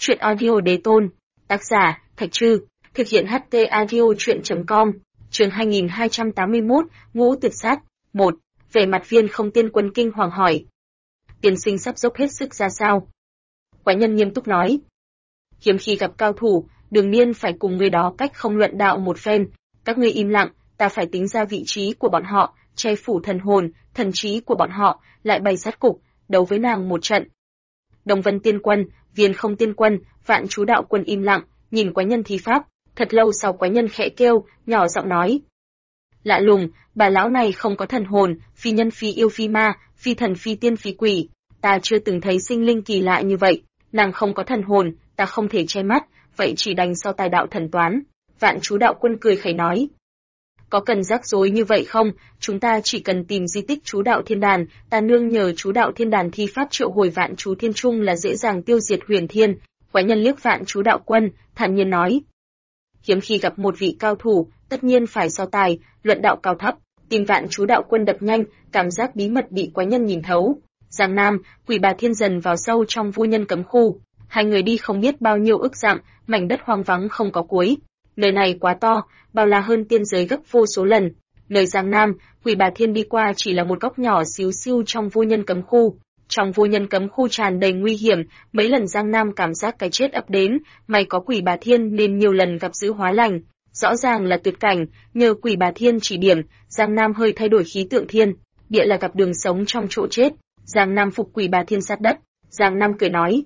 Chuyện audio đế tôn. Tác giả, Thạch Trư. Thực hiện HT audio chuyện.com. Chương 2281, Ngũ Tuyệt Sát. 1. Về mặt Viên Không Tiên Quân kinh hoàng hỏi. Tiên sinh sắp dốc hết sức ra sao? Quái nhân nghiêm túc nói. Hiếm khi gặp cao thủ, đương nhiên phải cùng người đó cách không luận đạo một phen. Các ngươi im lặng, ta phải tính ra vị trí của bọn họ, che phủ thần hồn, thần trí của bọn họ, lại bày sát cục, đấu với nàng một trận. Đồng Vân Tiên Quân, Viên Không Tiên Quân, Vạn Chú Đạo Quân im lặng, nhìn quái nhân thi pháp, thật lâu sau quái nhân khẽ kêu, nhỏ giọng nói. Lạ lùng, bà lão này không có thần hồn, phi nhân phi yêu phi ma, phi thần phi tiên phi quỷ, ta chưa từng thấy sinh linh kỳ lạ như vậy, nàng không có thần hồn, ta không thể che mắt, vậy chỉ đành so tài đạo thần toán. Vạn Chú Đạo Quân cười khẩy nói. Có cần rắc rối như vậy không, chúng ta chỉ cần tìm di tích Chú Đạo Thiên Đàn, ta nương nhờ Chú Đạo Thiên Đàn thi pháp triệu hồi Vạn Chú Thiên Trung là dễ dàng tiêu diệt Huyền Thiên. Quái nhân liếc Vạn Chú Đạo Quân, thản nhiên nói. Hiếm khi gặp một vị cao thủ, tất nhiên phải so tài, luận đạo cao thấp. Tim Vạn Chú Đạo Quân đập nhanh, cảm giác bí mật bị quái nhân nhìn thấu. Giang Nam, Quỷ Bà Thiên dần vào sâu trong vô nhân cấm khu. Hai người đi không biết bao nhiêu ức dặm, mảnh đất hoang vắng không có cuối. Nơi này quá to, bao la hơn tiên giới gấp vô số lần. Nơi Giang Nam, Quỷ Bà Thiên đi qua chỉ là một góc nhỏ xíu xiu trong vô nhân cấm khu. Trong vô nhân cấm khu tràn đầy nguy hiểm, mấy lần Giang Nam cảm giác cái chết ập đến, may có Quỷ Bà Thiên nên nhiều lần gặp dữ hóa lành. Rõ ràng là tuyệt cảnh, nhờ Quỷ Bà Thiên chỉ điểm, Giang Nam hơi thay đổi khí tượng thiên, địa là gặp đường sống trong chỗ chết. Giang Nam phục Quỷ Bà Thiên sát đất. Giang Nam cười nói.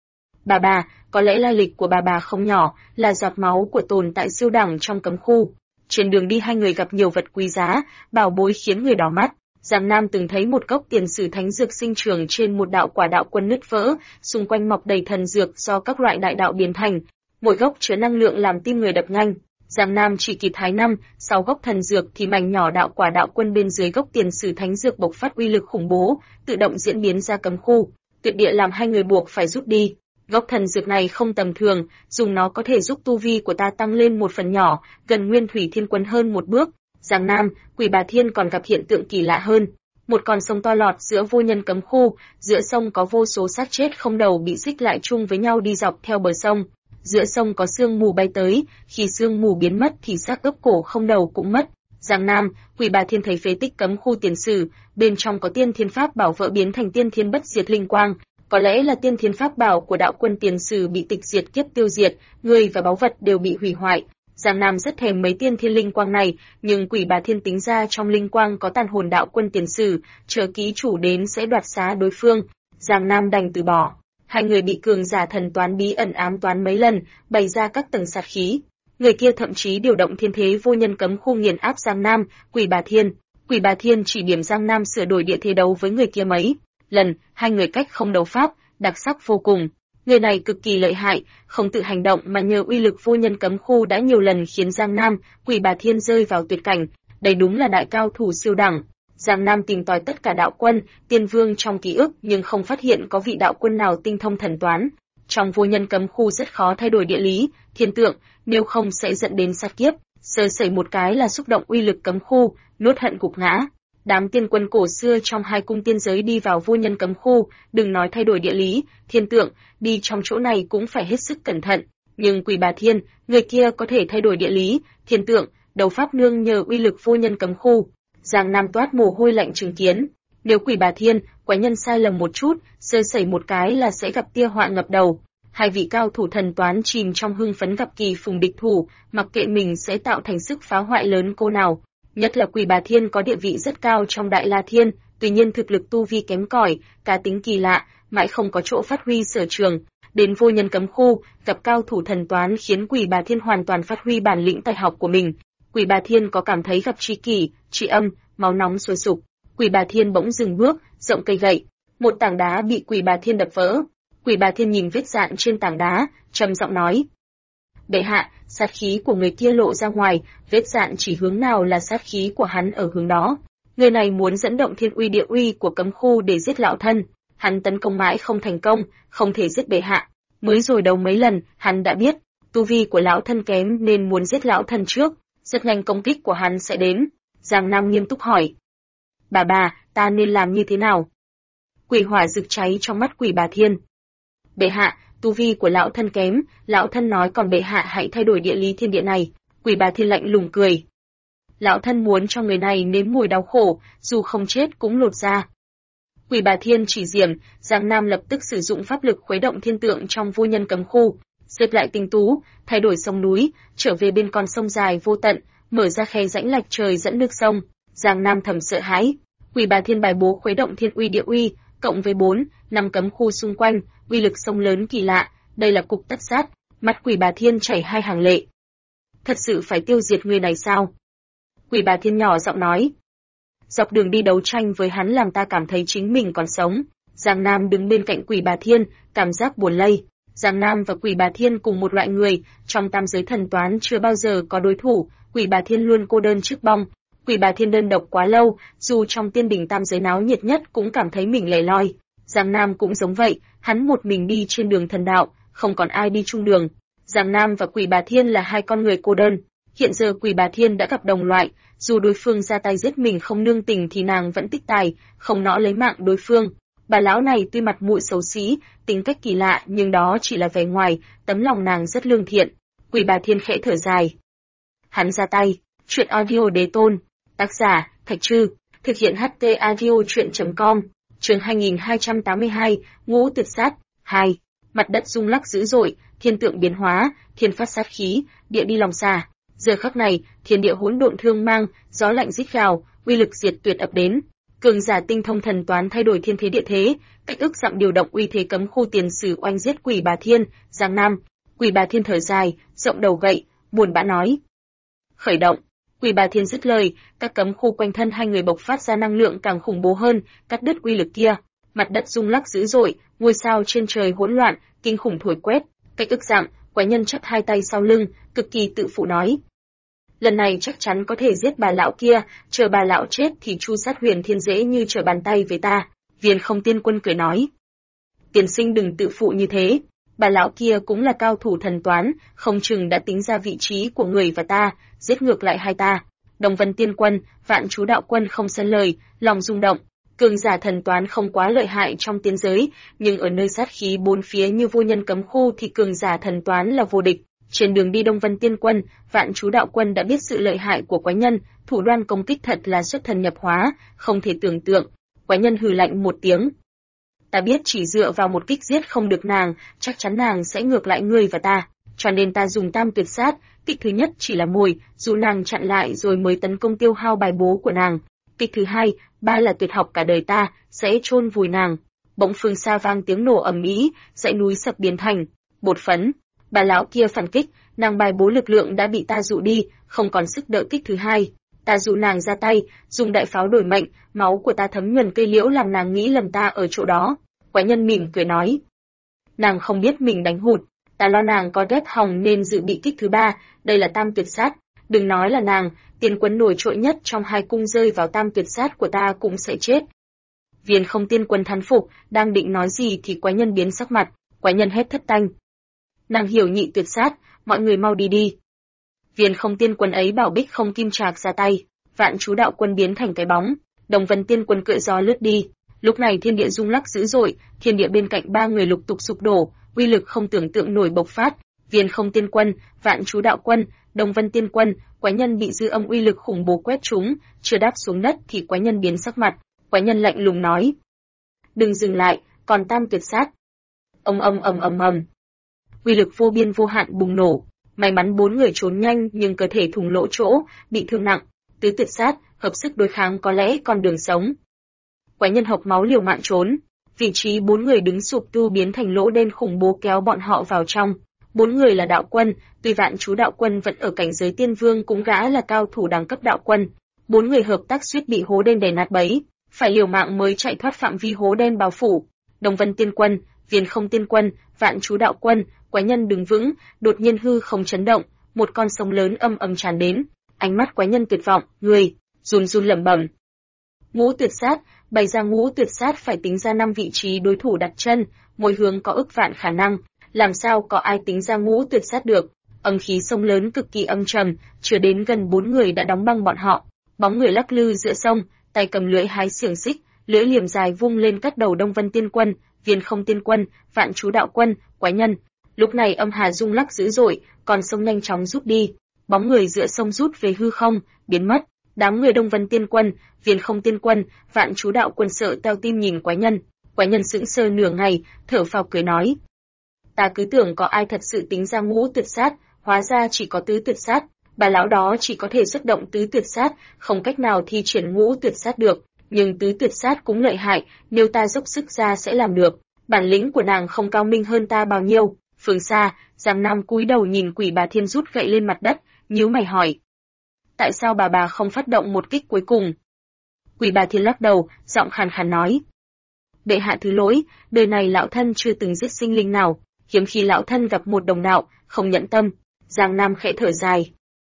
Bà, có lẽ lai lịch của bà không nhỏ, là giọt máu của tồn tại siêu đẳng trong cấm khu. Trên đường đi hai người gặp nhiều vật quý giá, bảo bối khiến người đỏ mắt. Giang Nam từng thấy một gốc tiền sử thánh dược sinh trưởng trên một đạo quả đạo quân nứt vỡ, xung quanh mọc đầy thần dược do các loại đại đạo biến thành. Mỗi gốc chứa năng lượng làm tim người đập nhanh. Giang Nam chỉ kịp hái 5-6 gốc thần dược thì mảnh nhỏ đạo quả đạo quân bên dưới gốc tiền sử thánh dược bộc phát uy lực khủng bố, tự động diễn biến ra cấm khu. Tuyệt địa làm hai người buộc phải rút đi. Gốc thần dược này không tầm thường, dùng nó có thể giúp tu vi của ta tăng lên một phần nhỏ, gần Nguyên Thủy Thiên Quân hơn một bước. Giang Nam, Quỷ Bà Thiên còn gặp hiện tượng kỳ lạ hơn. Một con sông to lọt giữa vô nhân cấm khu, giữa sông có vô số xác chết không đầu bị xích lại chung với nhau đi dọc theo bờ sông. Giữa sông có sương mù bay tới, khi sương mù biến mất thì xác ướp cổ không đầu cũng mất. Giang Nam, Quỷ Bà Thiên thấy phế tích cấm khu tiền sử, bên trong có tiên thiên pháp bảo vỡ biến thành tiên thiên bất diệt linh quang. Có lẽ là tiên thiên pháp bảo của đạo quân tiền sử bị tịch diệt kiếp tiêu diệt, người và báu vật đều bị hủy hoại. Giang Nam rất thèm mấy tiên thiên linh quang này, nhưng Quỷ Bà Thiên tính ra trong linh quang có tàn hồn đạo quân tiền sử, chờ ký chủ đến sẽ đoạt xá đối phương. Giang Nam đành từ bỏ. Hai người bị cường giả thần toán bí ẩn ám toán mấy lần, bày ra các tầng sát khí. Người kia thậm chí điều động thiên thế vô nhân cấm khu nghiền áp Giang Nam, Quỷ Bà Thiên. Quỷ Bà Thiên chỉ điểm Giang Nam sửa đổi địa thế đấu với người kia mấy lần, hai người cách không đấu pháp, đặc sắc vô cùng. Người này cực kỳ lợi hại, không tự hành động mà nhờ uy lực vô nhân cấm khu đã nhiều lần khiến Giang Nam, Quỷ Bà Thiên rơi vào tuyệt cảnh. Đây đúng là đại cao thủ siêu đẳng. Giang Nam tìm tòi tất cả đạo quân, tiên vương trong ký ức nhưng không phát hiện có vị đạo quân nào tinh thông thần toán. Trong vô nhân cấm khu rất khó thay đổi địa lý, thiên tượng, nếu không sẽ dẫn đến sát kiếp. Sơ sẩy một cái là xúc động uy lực cấm khu, nuốt hận gục ngã. Đám tiên quân cổ xưa trong hai cung tiên giới đi vào vô nhân cấm khu, đừng nói thay đổi địa lý, thiên tượng, đi trong chỗ này cũng phải hết sức cẩn thận. Nhưng Quỷ Bà Thiên, người kia có thể thay đổi địa lý, thiên tượng, đấu pháp nương nhờ uy lực vô nhân cấm khu. Giang Nam toát mồ hôi lạnh chứng kiến. Nếu Quỷ Bà Thiên, quái nhân sai lầm một chút, sơ sẩy một cái là sẽ gặp tia họa ngập đầu. Hai vị cao thủ thần toán chìm trong hưng phấn gặp kỳ phùng địch thủ, mặc kệ mình sẽ tạo thành sức phá hoại lớn cô nào. Nhất là Quỷ Bà Thiên có địa vị rất cao trong Đại La Thiên, tuy nhiên thực lực tu vi kém cỏi, cá tính kỳ lạ, mãi không có chỗ phát huy sở trường. Đến vô nhân cấm khu, gặp cao thủ thần toán khiến Quỷ Bà Thiên hoàn toàn phát huy bản lĩnh tài học của mình. Quỷ Bà Thiên có cảm thấy gặp tri kỷ, tri âm, máu nóng sôi sục. Quỷ Bà Thiên bỗng dừng bước, rộng cây gậy. Một tảng đá bị Quỷ Bà Thiên đập vỡ. Quỷ Bà Thiên nhìn vết dạn trên tảng đá, trầm giọng nói. Bệ hạ, sát khí của người kia lộ ra ngoài, vết dạn chỉ hướng nào là sát khí của hắn ở hướng đó. Người này muốn dẫn động thiên uy địa uy của cấm khu để giết lão thân. Hắn tấn công mãi không thành công, không thể giết bệ hạ. Mới rồi đấu mấy lần, hắn đã biết, tu vi của lão thân kém nên muốn giết lão thân trước. Rất nhanh công kích của hắn sẽ đến. Giang Nam nghiêm túc hỏi. Bà, ta nên làm như thế nào? Quỷ hỏa rực cháy trong mắt Quỷ Bà Thiên. Bệ hạ, tu vi của lão thân kém, lão thân nói còn bệ hạ hãy thay đổi địa lý thiên địa này. Quỷ Bà Thiên lạnh lùng cười. Lão thân muốn cho người này nếm mùi đau khổ, dù không chết cũng lột da. Quỷ Bà Thiên chỉ diệm, Giang Nam lập tức sử dụng pháp lực khuấy động thiên tượng trong vô nhân cấm khu, xếp lại tinh tú, thay đổi sông núi, trở về bên con sông dài vô tận, mở ra khe rãnh lạch trời dẫn nước sông. Giang Nam thầm sợ hãi. Quỷ Bà Thiên bài bố khuấy động thiên uy địa uy, cộng với 4, 5 cấm khu xung quanh, uy lực sông lớn kỳ lạ, đây là cục tất sát. Mắt Quỷ Bà Thiên chảy hai hàng lệ. Thật sự phải tiêu diệt người này sao? Quỷ Bà Thiên nhỏ giọng nói. Dọc đường đi đấu tranh với hắn làm ta cảm thấy chính mình còn sống. Giang Nam đứng bên cạnh Quỷ Bà Thiên, cảm giác buồn lây. Giang Nam và Quỷ Bà Thiên cùng một loại người, trong tam giới thần toán chưa bao giờ có đối thủ, Quỷ Bà Thiên luôn cô đơn trước bong. Quỷ Bà Thiên đơn độc quá lâu, dù trong tiên đỉnh tam giới náo nhiệt nhất cũng cảm thấy mình lẻ loi. Giang Nam cũng giống vậy, hắn một mình đi trên đường thần đạo, không còn ai đi chung đường. Giang Nam và Quỷ Bà Thiên là hai con người cô đơn. Hiện giờ Quỷ Bà Thiên đã gặp đồng loại, dù đối phương ra tay giết mình không nương tình thì nàng vẫn tích tài, không nõ lấy mạng đối phương. Bà lão này tuy mặt mũi xấu xí, tính cách kỳ lạ nhưng đó chỉ là vẻ ngoài, tấm lòng nàng rất lương thiện. Quỷ Bà Thiên khẽ thở dài. Hắn ra tay. Chuyện audio đế tôn. Tác giả, Thạch Trư. Thực hiện HT audio chuyện.com. Chương 2282, Ngũ Tuyệt Sát. 2. Mặt đất rung lắc dữ dội, thiên tượng biến hóa, thiên phát sát khí, địa đi lòng xà. Giờ khắc này, thiên địa hỗn độn thương mang, gió lạnh rít gào, uy lực diệt tuyệt ập đến. Cường giả tinh thông thần toán thay đổi thiên thế địa thế, cách ức dặm điều động uy thế cấm khu tiền sử oanh giết Quỷ Bà Thiên. Giang Nam. Quỷ Bà Thiên thở dài, rộng đầu gậy, buồn bã nói. Khởi động. Quỷ Bà Thiên dứt lời, các cấm khu quanh thân hai người bộc phát ra năng lượng càng khủng bố hơn, cắt đứt uy lực kia. Mặt đất rung lắc dữ dội, ngôi sao trên trời hỗn loạn, kinh khủng thổi quét. Cách ức dặm, quái nhân chắp hai tay sau lưng, cực kỳ tự phụ nói. Lần này chắc chắn có thể giết bà lão kia, chờ bà lão chết thì chu sát Huyền Thiên dễ như trở bàn tay với ta. Viên Không Tiên Quân cười nói. Tiền sinh đừng tự phụ như thế. Bà lão kia cũng là cao thủ thần toán, không chừng đã tính ra vị trí của người và ta, giết ngược lại hai ta. Đồng Vân Tiên Quân, Vạn Chú Đạo Quân không xen lời, lòng rung động. Cường giả thần toán không quá lợi hại trong tiên giới, nhưng ở nơi sát khí bốn phía như vô nhân cấm khu thì cường giả thần toán là vô địch. Trên đường đi Đông Vân Tiên Quân, Vạn Chú Đạo Quân đã biết sự lợi hại của quái nhân, thủ đoạn công kích thật là xuất thần nhập hóa, không thể tưởng tượng. Quái nhân hừ lạnh một tiếng. Ta biết chỉ dựa vào một kích giết không được nàng, chắc chắn nàng sẽ ngược lại ngươi và ta, cho nên ta dùng tam tuyệt sát, kích thứ nhất chỉ là mồi, dù nàng chặn lại rồi mới tấn công tiêu hao bài bố của nàng. Kích thứ hai, ba là tuyệt học cả đời ta, sẽ chôn vùi nàng. Bỗng phương xa vang tiếng nổ ầm ĩ, dãy núi sập biến thành bột phấn. Bà lão kia phản kích, nàng bài bố lực lượng đã bị ta dụ đi, không còn sức đỡ kích thứ hai. Ta dụ nàng ra tay, dùng đại pháo đổi mệnh, máu của ta thấm nhuần cây liễu làm nàng nghĩ lầm ta ở chỗ đó. Quái nhân mỉm cười nói. Nàng không biết mình đánh hụt, ta lo nàng có ghét hỏng nên dự bị kích thứ ba, đây là tam tuyệt sát. Đừng nói là nàng, Tiên Quân nổi trội nhất trong hai cung rơi vào tam tuyệt sát của ta cũng sẽ chết. Viên Không Tiên Quân thán phục, đang định nói gì thì quái nhân biến sắc mặt, quái nhân hét thất thanh. Nàng hiểu nhị tuyệt sát, mọi người mau đi đi. Viên Không Tiên Quân ấy bảo Bích Không Kim Trạc ra tay, Vạn Chú Đạo Quân biến thành cái bóng, Đồng Vân Tiên Quân cưỡi gió lướt đi. Lúc này thiên địa rung lắc dữ dội, thiên địa bên cạnh ba người lục tục sụp đổ, uy lực không tưởng tượng nổi bộc phát. Viên Không Tiên Quân, Vạn Chú Đạo Quân, Đồng Vân Tiên Quân, quái nhân bị dư âm uy lực khủng bố quét trúng, chưa đáp xuống đất thì quái nhân biến sắc mặt. Quái nhân lạnh lùng nói: "Đừng dừng lại, còn tam tuyệt sát." Ầm. Uy lực vô biên vô hạn bùng nổ. May mắn bốn người trốn nhanh nhưng cơ thể thủng lỗ chỗ, bị thương nặng. Tứ tuyệt sát, hợp sức đối kháng có lẽ còn đường sống. Quái nhân hộc máu liều mạng trốn. Vị trí bốn người đứng sụp tu biến thành lỗ đen khủng bố kéo bọn họ vào trong. Bốn người là đạo quân, tuy Vạn Chú Đạo Quân vẫn ở cảnh giới tiên vương cũng gã là cao thủ đẳng cấp đạo quân. Bốn người hợp tác suýt bị hố đen đè nát bấy, phải liều mạng mới chạy thoát phạm vi hố đen bao phủ. Đồng Vân Tiên Quân, Viên Không Tiên Quân, Vạn Chú Đạo Quân, quái nhân đứng vững, đột nhiên hư không chấn động, một con sông lớn âm ầm tràn đến. Ánh mắt quái nhân tuyệt vọng, người run run lẩm bẩm. Ngũ tuyệt sát, bày ra ngũ tuyệt sát phải tính ra 5 vị trí đối thủ đặt chân, mỗi hướng có ức vạn khả năng, làm sao có ai tính ra ngũ tuyệt sát được. Âm khí sông lớn cực kỳ âm trầm, chưa đến gần 4 người đã đóng băng bọn họ. Bóng người lắc lư giữa sông, tay cầm lưỡi hái xiềng xích, lưỡi liềm dài vung lên cắt đầu Đông Vân Tiên Quân, Viên Không Tiên Quân, Vạn Chú Đạo Quân, quái nhân. Lúc này âm hà rung lắc dữ dội, còn sông nhanh chóng rút đi, bóng người giữa sông rút về hư không, biến mất. Đám người Đông Vân Tiên Quân, Viên Không Tiên Quân, Vạn Chú Đạo Quân sợ teo tim nhìn quái nhân. Quái nhân sững sờ nửa ngày, thở phào cười nói: "Ta cứ tưởng có ai thật sự tính ra ngũ tuyệt sát, hóa ra chỉ có tứ tuyệt sát. Bà lão đó chỉ có thể xuất động tứ tuyệt sát, không cách nào thi triển ngũ tuyệt sát được, nhưng tứ tuyệt sát cũng lợi hại, nếu ta dốc sức ra sẽ làm được. Bản lĩnh của nàng không cao minh hơn ta bao nhiêu." Phương xa, Giang Nam cúi đầu nhìn Quỷ Bà Thiên rút gậy lên mặt đất, nhíu mày hỏi: "Tại sao bà không phát động một kích cuối cùng?" Quỷ Bà Thiên lắc đầu, giọng khàn khàn nói: "Bệ hạ thứ lỗi, đời này lão thân chưa từng giết sinh linh nào, hiếm khi lão thân gặp một đồng đạo, không nhẫn tâm." Giang Nam khẽ thở dài: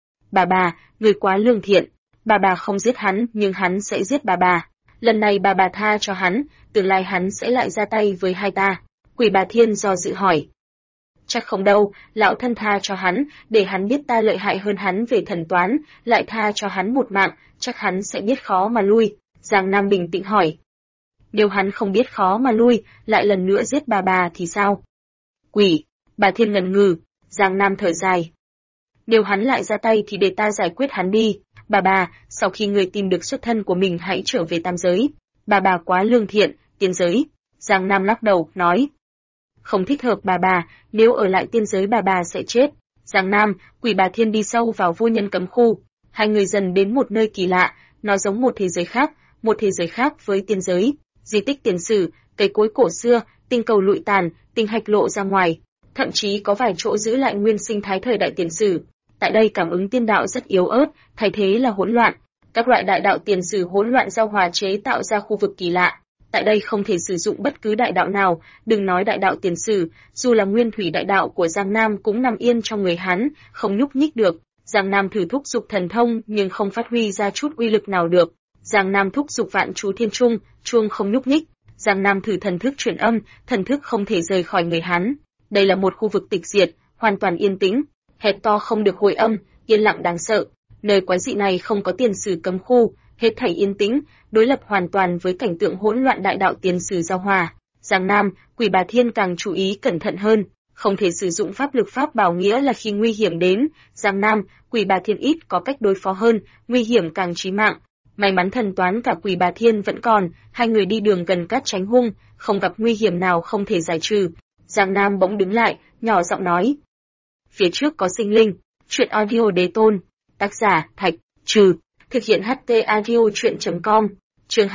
Bà, người quá lương thiện, bà không giết hắn nhưng hắn sẽ giết bà. Lần này bà tha cho hắn, tương lai hắn sẽ lại ra tay với hai ta." Quỷ Bà Thiên do dự hỏi: "Chắc không đâu, lão thân tha cho hắn, để hắn biết ta lợi hại hơn hắn về thần toán, lại tha cho hắn một mạng, chắc hắn sẽ biết khó mà lui." Giang Nam bình tĩnh hỏi: "Nếu hắn không biết khó mà lui, lại lần nữa giết bà thì sao?" Quỷ Bà Thiên ngần ngừ. Giang Nam thở dài: "Nếu hắn lại ra tay thì để ta giải quyết hắn đi. Bà, sau khi người tìm được xuất thân của mình hãy trở về tam giới. Bà quá lương thiện, tiên giới." Giang Nam lắc đầu, nói: "Không thích hợp bà, nếu ở lại tiên giới bà sẽ chết." Giang Nam, Quỷ Bà Thiên đi sâu vào vô nhân cấm khu. Hai người dần đến một nơi kỳ lạ, nó giống một thế giới khác với tiên giới. Di tích tiền sử, cây cối cổ xưa, tinh cầu lụi tàn, tinh hạch lộ ra ngoài. Thậm chí có vài chỗ giữ lại nguyên sinh thái thời đại tiền sử. Tại đây cảm ứng tiên đạo rất yếu ớt, thay thế là hỗn loạn. Các loại đại đạo tiền sử hỗn loạn giao hòa chế tạo ra khu vực kỳ lạ. Tại đây không thể sử dụng bất cứ đại đạo nào, đừng nói đại đạo tiền sử, dù là nguyên thủy đại đạo của Giang Nam cũng nằm yên trong người hắn, không nhúc nhích được. Giang Nam thử thúc dục thần thông nhưng không phát huy ra chút uy lực nào được. Giang Nam thúc dục Vạn Chú Thiên Trung, chuông không nhúc nhích. Giang Nam thử thần thức truyền âm, thần thức không thể rời khỏi người hắn. Đây là một khu vực tịch diệt, hoàn toàn yên tĩnh, hét to không được hồi âm, yên lặng đáng sợ. Nơi quái dị này không có tiền sử cấm khu, hết thảy yên tĩnh, đối lập hoàn toàn với cảnh tượng hỗn loạn đại đạo tiền sử giao hòa. Giang Nam, Quỷ Bà Thiên càng chú ý cẩn thận hơn, không thể sử dụng pháp lực pháp bảo nghĩa là khi nguy hiểm đến. Giang Nam, Quỷ Bà Thiên ít có cách đối phó hơn, nguy hiểm càng chí mạng. May mắn thần toán cả Quỷ Bà Thiên vẫn còn, hai người đi đường gần cát tránh hung, không gặp nguy hiểm nào không thể giải trừ. Giang Nam bỗng đứng lại, nhỏ giọng nói: "Phía trước có sinh linh." Truyện audio đế tôn. Tác giả: Thạch Trừ. Thực hiện HT audio truyện.com. Chương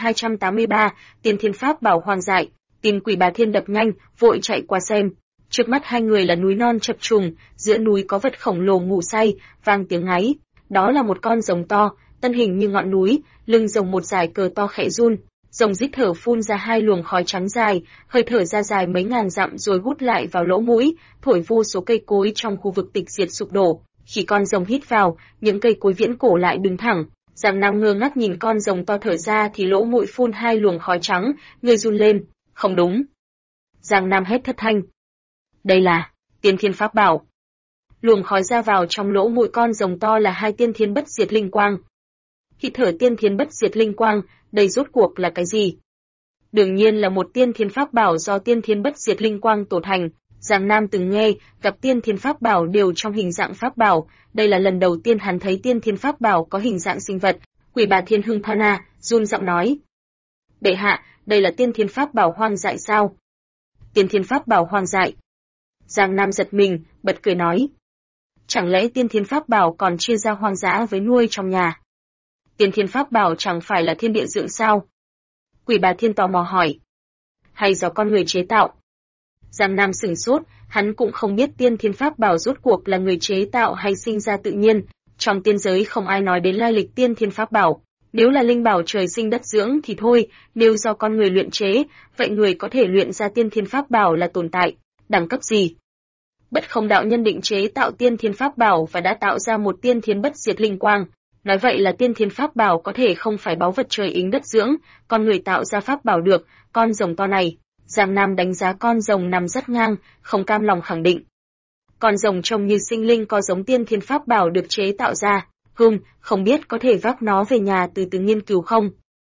2283, Tiên Thiên Pháp Bảo hoang dại. Tim Quỷ Bà Thiên đập nhanh, vội chạy qua xem. Trước mắt hai người là núi non chập trùng, giữa núi có vật khổng lồ ngủ say, vang tiếng ngáy. Đó là một con rồng to, thân hình như ngọn núi, lưng rồng một dải cờ to khẽ run. Rồng rít thở phun ra hai luồng khói trắng dài, hơi thở ra dài mấy ngàn dặm rồi hút lại vào lỗ mũi, thổi vô số cây cối trong khu vực tịch diệt sụp đổ. Khi con rồng hít vào, những cây cối viễn cổ lại đứng thẳng. Giang Nam ngơ ngác nhìn con rồng to thở ra thì lỗ mũi phun hai luồng khói trắng, người run lên. Không đúng. Giang Nam hét thất thanh. Đây là Tiên Thiên Pháp Bảo. Luồng khói ra vào trong lỗ mũi con rồng to là hai tiên thiên bất diệt linh quang. Hít thở tiên thiên bất diệt linh quang, đây rốt cuộc là cái gì? Đương nhiên là một tiên thiên pháp bảo do tiên thiên bất diệt linh quang tổ thành. Giang Nam từng nghe, gặp tiên thiên pháp bảo đều trong hình dạng pháp bảo, đây là lần đầu tiên hắn thấy tiên thiên pháp bảo có hình dạng sinh vật. Quỷ Bà Thiên hưng phấn run giọng nói: "Bệ hạ, đây là tiên thiên pháp bảo hoang dại sao?" Tiên thiên pháp bảo hoang dại. Giang Nam giật mình, bật cười nói: "Chẳng lẽ tiên thiên pháp bảo còn chia ra hoang dã với nuôi trong nhà? Tiên thiên pháp bảo chẳng phải là thiên địa dưỡng sao?" Quỷ Bà Thiên tò mò hỏi. "Hay do con người chế tạo?" Giang Nam sửng sốt, hắn cũng không biết tiên thiên pháp bảo rốt cuộc là người chế tạo hay sinh ra tự nhiên. Trong tiên giới không ai nói đến lai lịch tiên thiên pháp bảo. Nếu là linh bảo trời sinh đất dưỡng thì thôi, nếu do con người luyện chế, vậy người có thể luyện ra tiên thiên pháp bảo là tồn tại đẳng cấp gì? Bất Không đạo nhân định chế tạo tiên thiên pháp bảo và đã tạo ra một tiên thiên bất diệt linh quang. Nói vậy là tiên thiên pháp bảo có thể không phải báu vật trời ính đất dưỡng, con người tạo ra pháp bảo được. Con rồng to này, Giang Nam đánh giá con rồng nằm rất ngang, không cam lòng khẳng định. Con rồng trông như sinh linh có giống tiên thiên pháp bảo được chế tạo ra, không biết có thể vác nó về nhà từ từ nghiên cứu không?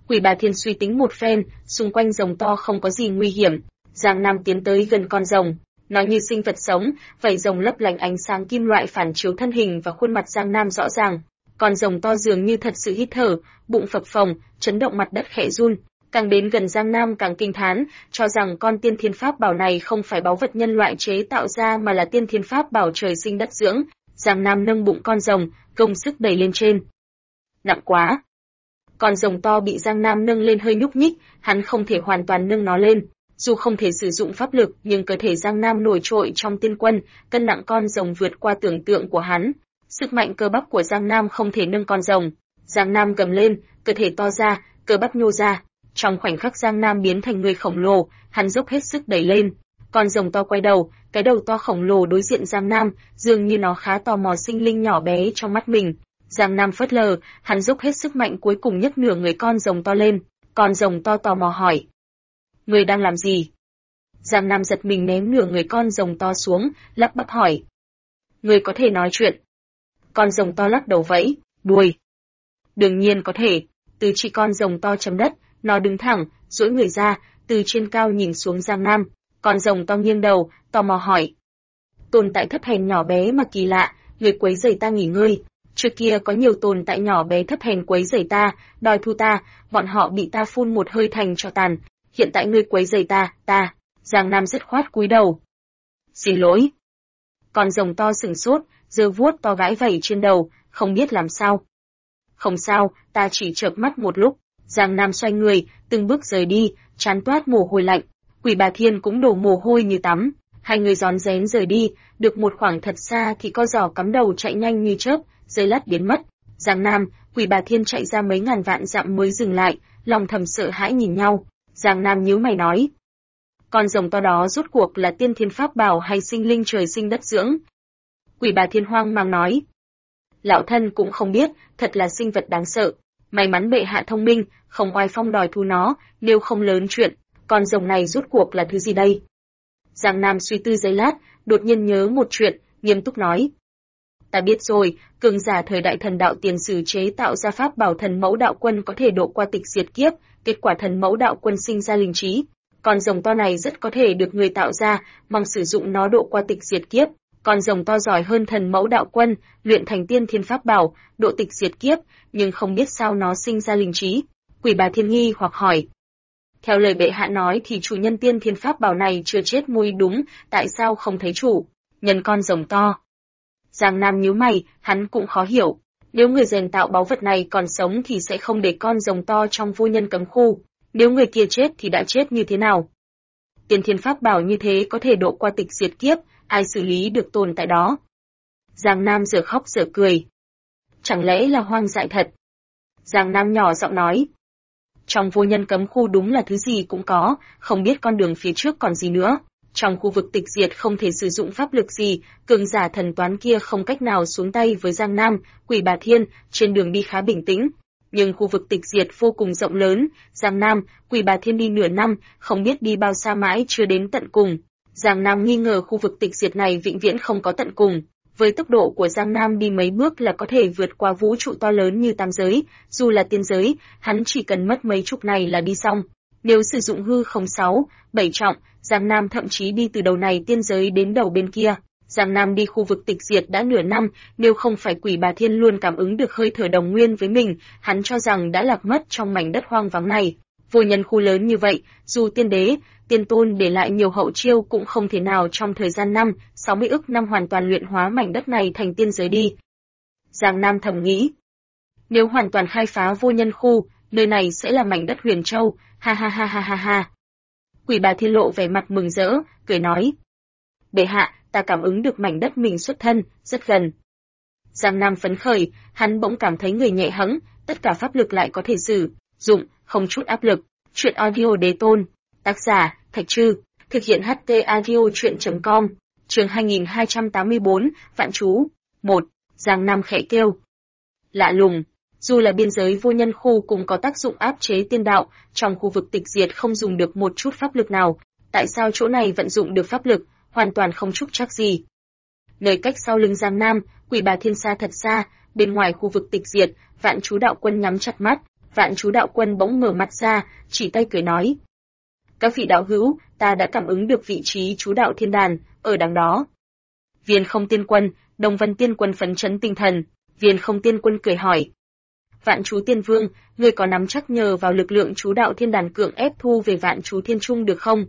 Quỷ Bà Thiên suy tính một phen, xung quanh rồng to không có gì nguy hiểm. Giang Nam tiến tới gần con rồng, nó như sinh vật sống, vảy rồng lấp lánh ánh sáng kim loại phản chiếu thân hình và khuôn mặt Giang Nam rõ ràng. Con rồng to dường như thật sự hít thở, bụng phập phồng, chấn động mặt đất khẽ run. Càng đến gần Giang Nam càng kinh thán, cho rằng con tiên thiên pháp bảo này không phải báu vật nhân loại chế tạo ra mà là tiên thiên pháp bảo trời sinh đất dưỡng. Giang Nam nâng bụng con rồng, gồng sức đẩy lên trên. Nặng quá! Con rồng to bị Giang Nam nâng lên hơi nhúc nhích, hắn không thể hoàn toàn nâng nó lên. Dù không thể sử dụng pháp lực, nhưng cơ thể Giang Nam nổi trội trong tiên quân, cân nặng con rồng vượt qua tưởng tượng của hắn. Sức mạnh cơ bắp của Giang Nam không thể nâng con rồng. Giang Nam gầm lên, cơ thể to ra, cơ bắp nhô ra. Trong khoảnh khắc Giang Nam biến thành người khổng lồ, hắn dốc hết sức đẩy lên. Con rồng to quay đầu, cái đầu to khổng lồ đối diện Giang Nam, dường như nó khá tò mò sinh linh nhỏ bé trong mắt mình. Giang Nam phớt lờ, hắn dốc hết sức mạnh cuối cùng nhấc nửa người con rồng to lên. Con rồng to tò mò hỏi: "Ngươi đang làm gì?" Giang Nam giật mình ném nửa người con rồng to xuống, lắp bắp hỏi: "Ngươi có thể nói chuyện?" Con rồng to lắc đầu vẫy đuôi: "Đương nhiên có thể." Từ chỉ con rồng to chấm đất, nó đứng thẳng, duỗi người ra, từ trên cao nhìn xuống Giang Nam. Con rồng to nghiêng đầu, tò mò hỏi: "Tồn tại thấp hèn nhỏ bé mà kỳ lạ, người quấy rầy ta nghỉ ngơi. Trước kia có nhiều tồn tại nhỏ bé thấp hèn quấy rầy ta, đòi thu ta, bọn họ bị ta phun một hơi thành tro tàn. Hiện tại ngươi quấy rầy ta." Giang Nam dứt khoát cúi đầu: "Xin lỗi." Con rồng to sửng sốt, giơ vuốt to gãi vảy trên đầu, không biết làm sao. "Không sao, ta chỉ chợp mắt một lúc." Giang Nam xoay người, từng bước rời đi, trán toát mồ hôi lạnh. Quỷ Bà Thiên cũng đổ mồ hôi như tắm. Hai người rón rén rời đi, được một khoảng thật xa thì có giỏ cắm đầu chạy nhanh như chớp, giây lát biến mất. Giang Nam, Quỷ Bà Thiên chạy ra mấy ngàn vạn dặm mới dừng lại, lòng thầm sợ hãi nhìn nhau. Giang Nam nhíu mày nói: "Con rồng to đó rốt cuộc là tiên thiên pháp bảo hay sinh linh trời sinh đất dưỡng?" Quỷ Bà Thiên hoang mang nói: "Lão thân cũng không biết, thật là sinh vật đáng sợ. May mắn bệ hạ thông minh, không oai phong đòi thu nó, nếu không lớn chuyện. Con rồng này rốt cuộc là thứ gì đây?" Giang Nam suy tư giây lát, đột nhiên nhớ một chuyện, nghiêm túc nói: "Ta biết rồi, cường giả thời đại thần đạo tiền sử chế tạo ra pháp bảo thần mẫu đạo quân có thể độ qua tịch diệt kiếp, kết quả thần mẫu đạo quân sinh ra linh trí. Con rồng to này rất có thể được người tạo ra, mong sử dụng nó độ qua tịch diệt kiếp. Con rồng to giỏi hơn thần mẫu đạo quân, luyện thành tiên thiên pháp bảo, độ tịch diệt kiếp, nhưng không biết sao nó sinh ra linh trí." Quỷ Bà Thiên nghi hoặc hỏi: "Theo lời bệ hạ nói thì chủ nhân tiên thiên pháp bảo này chưa chết mới đúng, tại sao không thấy chủ nhân con rồng to?" Giang Nam nhíu mày, hắn cũng khó hiểu. Nếu người rèn tạo báu vật này còn sống thì sẽ không để con rồng to trong vô nhân cấm khu. Nếu người kia chết thì đã chết như thế nào? Tiên thiên pháp bảo như thế có thể độ qua tịch diệt kiếp, ai xử lý được tồn tại đó? Giang Nam giờ khóc giờ cười. Chẳng lẽ là hoang dại thật? Giang Nam nhỏ giọng nói: "Trong vô nhân cấm khu đúng là thứ gì cũng có, không biết con đường phía trước còn gì nữa. Trong khu vực tịch diệt không thể sử dụng pháp lực gì, cường giả thần toán kia không cách nào xuống tay với Giang Nam, Quỷ Bà Thiên, trên đường đi khá bình tĩnh. Nhưng khu vực tịch diệt vô cùng rộng lớn, Giang Nam, Quỷ Bà Thiên đi nửa năm, không biết đi bao xa mãi chưa đến tận cùng. Giang Nam nghi ngờ khu vực tịch diệt này vĩnh viễn không có tận cùng. Với tốc độ của Giang Nam đi mấy bước là có thể vượt qua vũ trụ to lớn như tam giới, dù là tiên giới, hắn chỉ cần mất mấy chục này là đi xong. Nếu sử dụng hư không 6, 7 trọng, Giang Nam thậm chí đi từ đầu này tiên giới đến đầu bên kia. Giang Nam đi khu vực tịch diệt đã nửa năm, nếu không phải Quỷ Bà Thiên luôn cảm ứng được hơi thở đồng nguyên với mình, hắn cho rằng đã lạc mất trong mảnh đất hoang vắng này. Vô nhân khu lớn như vậy, dù tiên đế, tiên tôn để lại nhiều hậu chiêu cũng không thể nào trong thời gian 60 ức năm hoàn toàn luyện hóa mảnh đất này thành tiên giới đi. Giang Nam thầm nghĩ, nếu hoàn toàn khai phá vô nhân khu, nơi này sẽ là mảnh đất Huyền Châu, ha ha ha ha ha ha. Quỷ Bà Thiên lộ vẻ mặt mừng rỡ, cười nói, bệ hạ, ta cảm ứng được mảnh đất mình xuất thân, rất gần. Giang Nam phấn khởi, hắn bỗng cảm thấy người nhẹ hẫng, tất cả pháp lực lại có thể sử dụng, không chút áp lực. Chuyện audio đế tôn, tác giả, Thạch Trư, thực hiện HT audio chuyện.com, chương 2284, vạn chú. 1. Giang Nam khẽ kêu. Lạ lùng, dù là biên giới vô nhân khu cũng có tác dụng áp chế tiên đạo, trong khu vực tịch diệt không dùng được một chút pháp lực nào, tại sao chỗ này vận dụng được pháp lực, hoàn toàn không trúc chắc gì. Nơi cách sau lưng Giang Nam, Quỷ Bà Thiên xa thật xa, bên ngoài khu vực tịch diệt, vạn chú đạo quân nhắm chặt mắt, Vạn Chú Đạo Quân bỗng mở mặt ra, chỉ tay cười nói: "Các vị đạo hữu, ta đã cảm ứng được vị trí Chú Đạo Thiên Đàn, ở đằng đó." Viên Không Tiên Quân, Đồng Vân Tiên Quân phấn chấn tinh thần. Viên Không Tiên Quân cười hỏi: "Vạn Chú Tiên Vương, ngươi có nắm chắc nhờ vào lực lượng Chú Đạo Thiên Đàn cưỡng ép thu về Vạn Chú Thiên Trung được không?"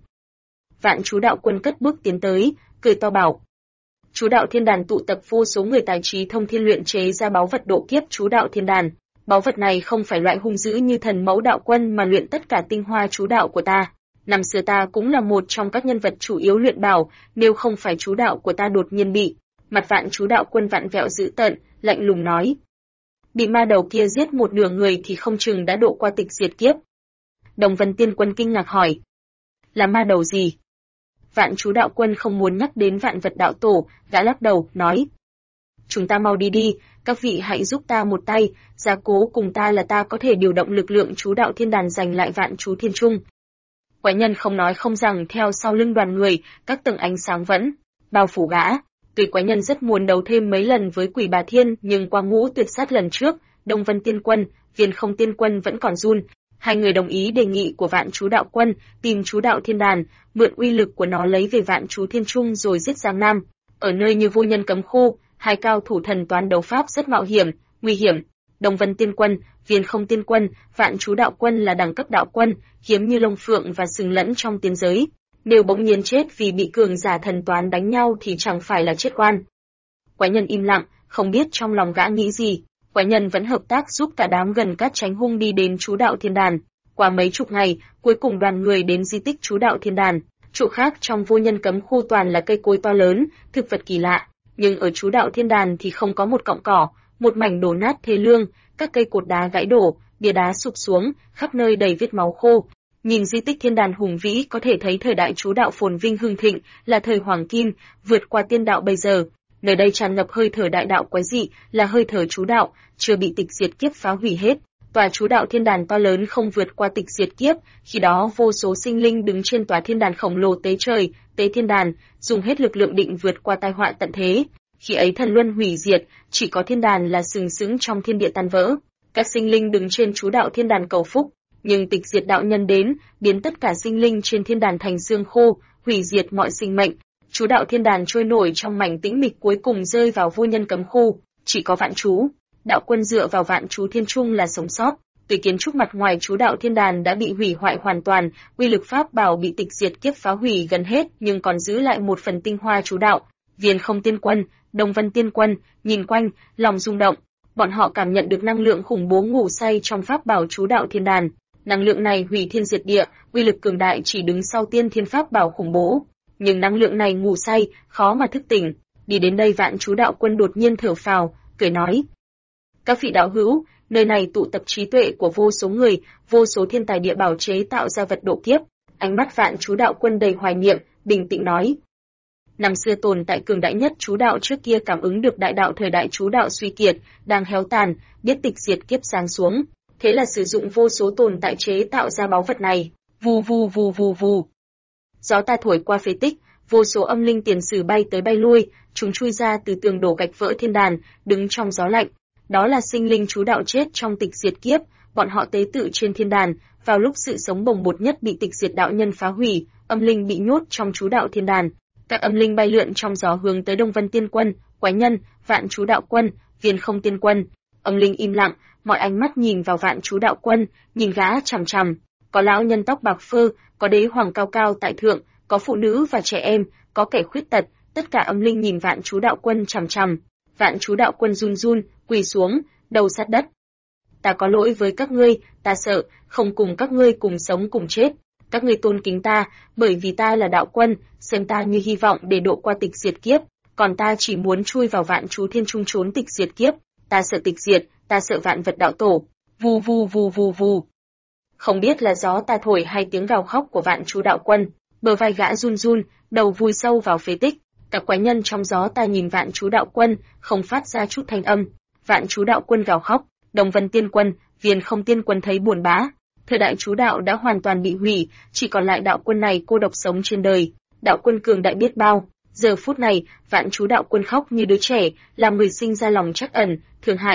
Vạn Chú Đạo Quân cất bước tiến tới, cười to bảo: "Chú Đạo Thiên Đàn tụ tập vô số người tài trí thông thiên luyện chế ra báu vật độ kiếp Chú Đạo Thiên Đàn. Báu vật này không phải loại hung dữ như Thần Mẫu Đạo Quân mà luyện tất cả tinh hoa chú đạo của ta. Năm xưa ta cũng là một trong các nhân vật chủ yếu luyện bảo, nếu không phải chú đạo của ta đột nhiên bị." Mặt Vạn Chú Đạo Quân vặn vẹo dữ tợn, lạnh lùng nói: "Bị ma đầu kia giết một nửa người thì không chừng đã độ qua tịch diệt kiếp." Đồng Vân Tiên Quân kinh ngạc hỏi: "Là ma đầu gì?" Vạn Chú Đạo Quân không muốn nhắc đến Vạn Vật Đạo Tổ, gã lắc đầu, nói: "Chúng ta mau đi đi, các vị hãy giúp ta một tay, gia cố cùng ta là ta có thể điều động lực lượng Chú Đạo Thiên Đàn giành lại Vạn Chú Thiên Trung." Quái nhân không nói không rằng theo sau lưng đoàn người, các tầng ánh sáng vẫn bao phủ gã. Tuy quái nhân rất muốn đấu thêm mấy lần với Quỷ Bà Thiên, nhưng qua ngũ tuyệt sát lần trước, Đông Vân Tiên Quân, Viên Không Tiên Quân vẫn còn run. Hai người đồng ý đề nghị của Vạn Chú Đạo Quân, tìm Chú Đạo Thiên Đàn, mượn uy lực của nó lấy về Vạn Chú Thiên Trung rồi giết Giang Nam. Ở nơi như Vô Nhân Cấm Khu, hai cao thủ thần toán đấu pháp rất mạo hiểm, nguy hiểm. Đông Vân Tiên Quân, Viên Không Tiên Quân, Vạn Chú Đạo Quân là đẳng cấp đạo quân, hiếm như long phượng và sừng lẫn trong tiên giới. Nếu bỗng nhiên chết vì bị cường giả thần toán đánh nhau thì chẳng phải là chết oan. Quái nhân im lặng, không biết trong lòng gã nghĩ gì. Quái nhân vẫn hợp tác giúp cả đám gần cát tránh hung đi đến Chú Đạo Thiên Đàn. Qua mấy chục ngày, cuối cùng đoàn người đến di tích Chú Đạo Thiên Đàn. Chỗ khác trong Vô Nhân Cấm Khu toàn là cây cối to lớn, thực vật kỳ lạ, nhưng ở Chú Đạo Thiên Đàn thì không có một cọng cỏ, một mảnh đổ nát thê lương, các cây cột đá gãy đổ, bia đá sụp xuống, khắp nơi đầy vết máu khô. Nhìn di tích Thiên Đàn hùng vĩ có thể thấy thời đại Chú Đạo phồn vinh hưng thịnh, là thời hoàng kim, vượt qua tiên đạo bây giờ. Nơi đây tràn ngập hơi thở đại đạo quái dị, là hơi thở Chú Đạo, chưa bị tịch diệt kiếp phá hủy hết. Tòa Chú Đạo Thiên Đàn to lớn không vượt qua tịch diệt kiếp, khi đó vô số sinh linh đứng trên tòa thiên đàn khổng lồ tế trời, tế thiên đàn, dùng hết lực lượng định vượt qua tai họa tận thế. Khi ấy thần luân hủy diệt, chỉ có thiên đàn là sừng sững trong thiên địa tan vỡ. Các sinh linh đứng trên Chú Đạo Thiên Đàn cầu phúc, nhưng tịch diệt đạo nhân đến, biến tất cả sinh linh trên thiên đàn thành xương khô, hủy diệt mọi sinh mệnh. Chú Đạo Thiên Đàn trôi nổi trong mảnh tĩnh mịch cuối cùng rơi vào Vô Nhân Cấm Khu, chỉ có Vạn Chú Đạo Quân dựa vào Vạn Chú Thiên Trung là sống sót. Tuy kiến trúc mặt ngoài Chú Đạo Thiên Đàn đã bị hủy hoại hoàn toàn, uy lực pháp bảo bị tịch diệt kiếp phá hủy gần hết, nhưng còn giữ lại một phần tinh hoa chú đạo. Viên Không Tiên Quân, Đông Vân Tiên Quân nhìn quanh, lòng rung động. Bọn họ cảm nhận được năng lượng khủng bố ngủ say trong pháp bảo Chú Đạo Thiên Đàn. Năng lượng này hủy thiên diệt địa, uy lực cường đại chỉ đứng sau Tiên Thiên pháp bảo khủng bố. Nhưng năng lượng này ngủ say, khó mà thức tỉnh. Đi đến đây Vạn Chú Đạo Quân đột nhiên thở phào, cười nói: "Các vị đạo hữu, nơi này tụ tập trí tuệ của vô số người, vô số thiên tài địa bảo chế tạo ra vật độ kiếp." Ánh mắt Vạn Chú Đạo Quân đầy hoài niệm, bình tĩnh nói: "Năm xưa tồn tại cường đại nhất chú đạo trước kia cảm ứng được đại đạo thời đại chú đạo suy kiệt, đang héo tàn, biết tịch diệt kiếp giáng xuống, thế là sử dụng vô số tồn tại chế tạo ra báu vật này." Vù vù vù vù vù. Gió ta thổi qua phế tích, vô số âm linh tiền sử bay tới bay lui, chúng chui ra từ tường đổ gạch vỡ thiên đàn, đứng trong gió lạnh. Đó là sinh linh chú đạo chết trong tịch diệt kiếp, bọn họ tế tự trên thiên đàn, vào lúc sự sống bồng bột nhất bị tịch diệt đạo nhân phá hủy, âm linh bị nhốt trong Chú Đạo Thiên Đàn. Các âm linh bay lượn trong gió hướng tới Đông Vân Tiên Quân, Quái Nhân, Vạn Chú Đạo Quân, Viên Không Tiên Quân. Âm linh im lặng, mọi ánh mắt nhìn vào Vạn Chú Đạo Quân, nhìn gã chằm chằm. Có lão nhân tóc bạc phơ, có đế hoàng cao cao tại thượng, có phụ nữ và trẻ em, có kẻ khuyết tật, tất cả âm linh nhìn Vạn Chú Đạo Quân chằm chằm. Vạn Chú Đạo Quân run run, quỳ xuống, đầu sát đất. "Ta có lỗi với các ngươi, ta sợ, không cùng các ngươi cùng sống cùng chết. Các ngươi tôn kính ta, bởi vì ta là đạo quân, xem ta như hy vọng để độ qua tịch diệt kiếp, còn ta chỉ muốn chui vào Vạn Chú Thiên Trung trốn tịch diệt kiếp. Ta sợ tịch diệt, ta sợ Vạn Vật Đạo Tổ." Vù vù vù vù vù. Không biết là gió ta thổi hay tiếng gào khóc của Vạn Chú Đạo Quân, bờ vai gã run run, đầu vùi sâu vào phế tích. Các quái nhân trong gió ta nhìn Vạn Chú Đạo Quân, không phát ra chút thanh âm. Vạn Chú Đạo Quân gào khóc, Đồng Vân Tiên Quân, Viên Không Tiên Quân thấy buồn bã. Thời đại chú đạo đã hoàn toàn bị hủy, chỉ còn lại đạo quân này cô độc sống trên đời. Đạo quân cường đại biết bao. Giờ phút này, Vạn Chú Đạo Quân khóc như đứa trẻ, làm người sinh ra lòng trắc ẩn, thương hại.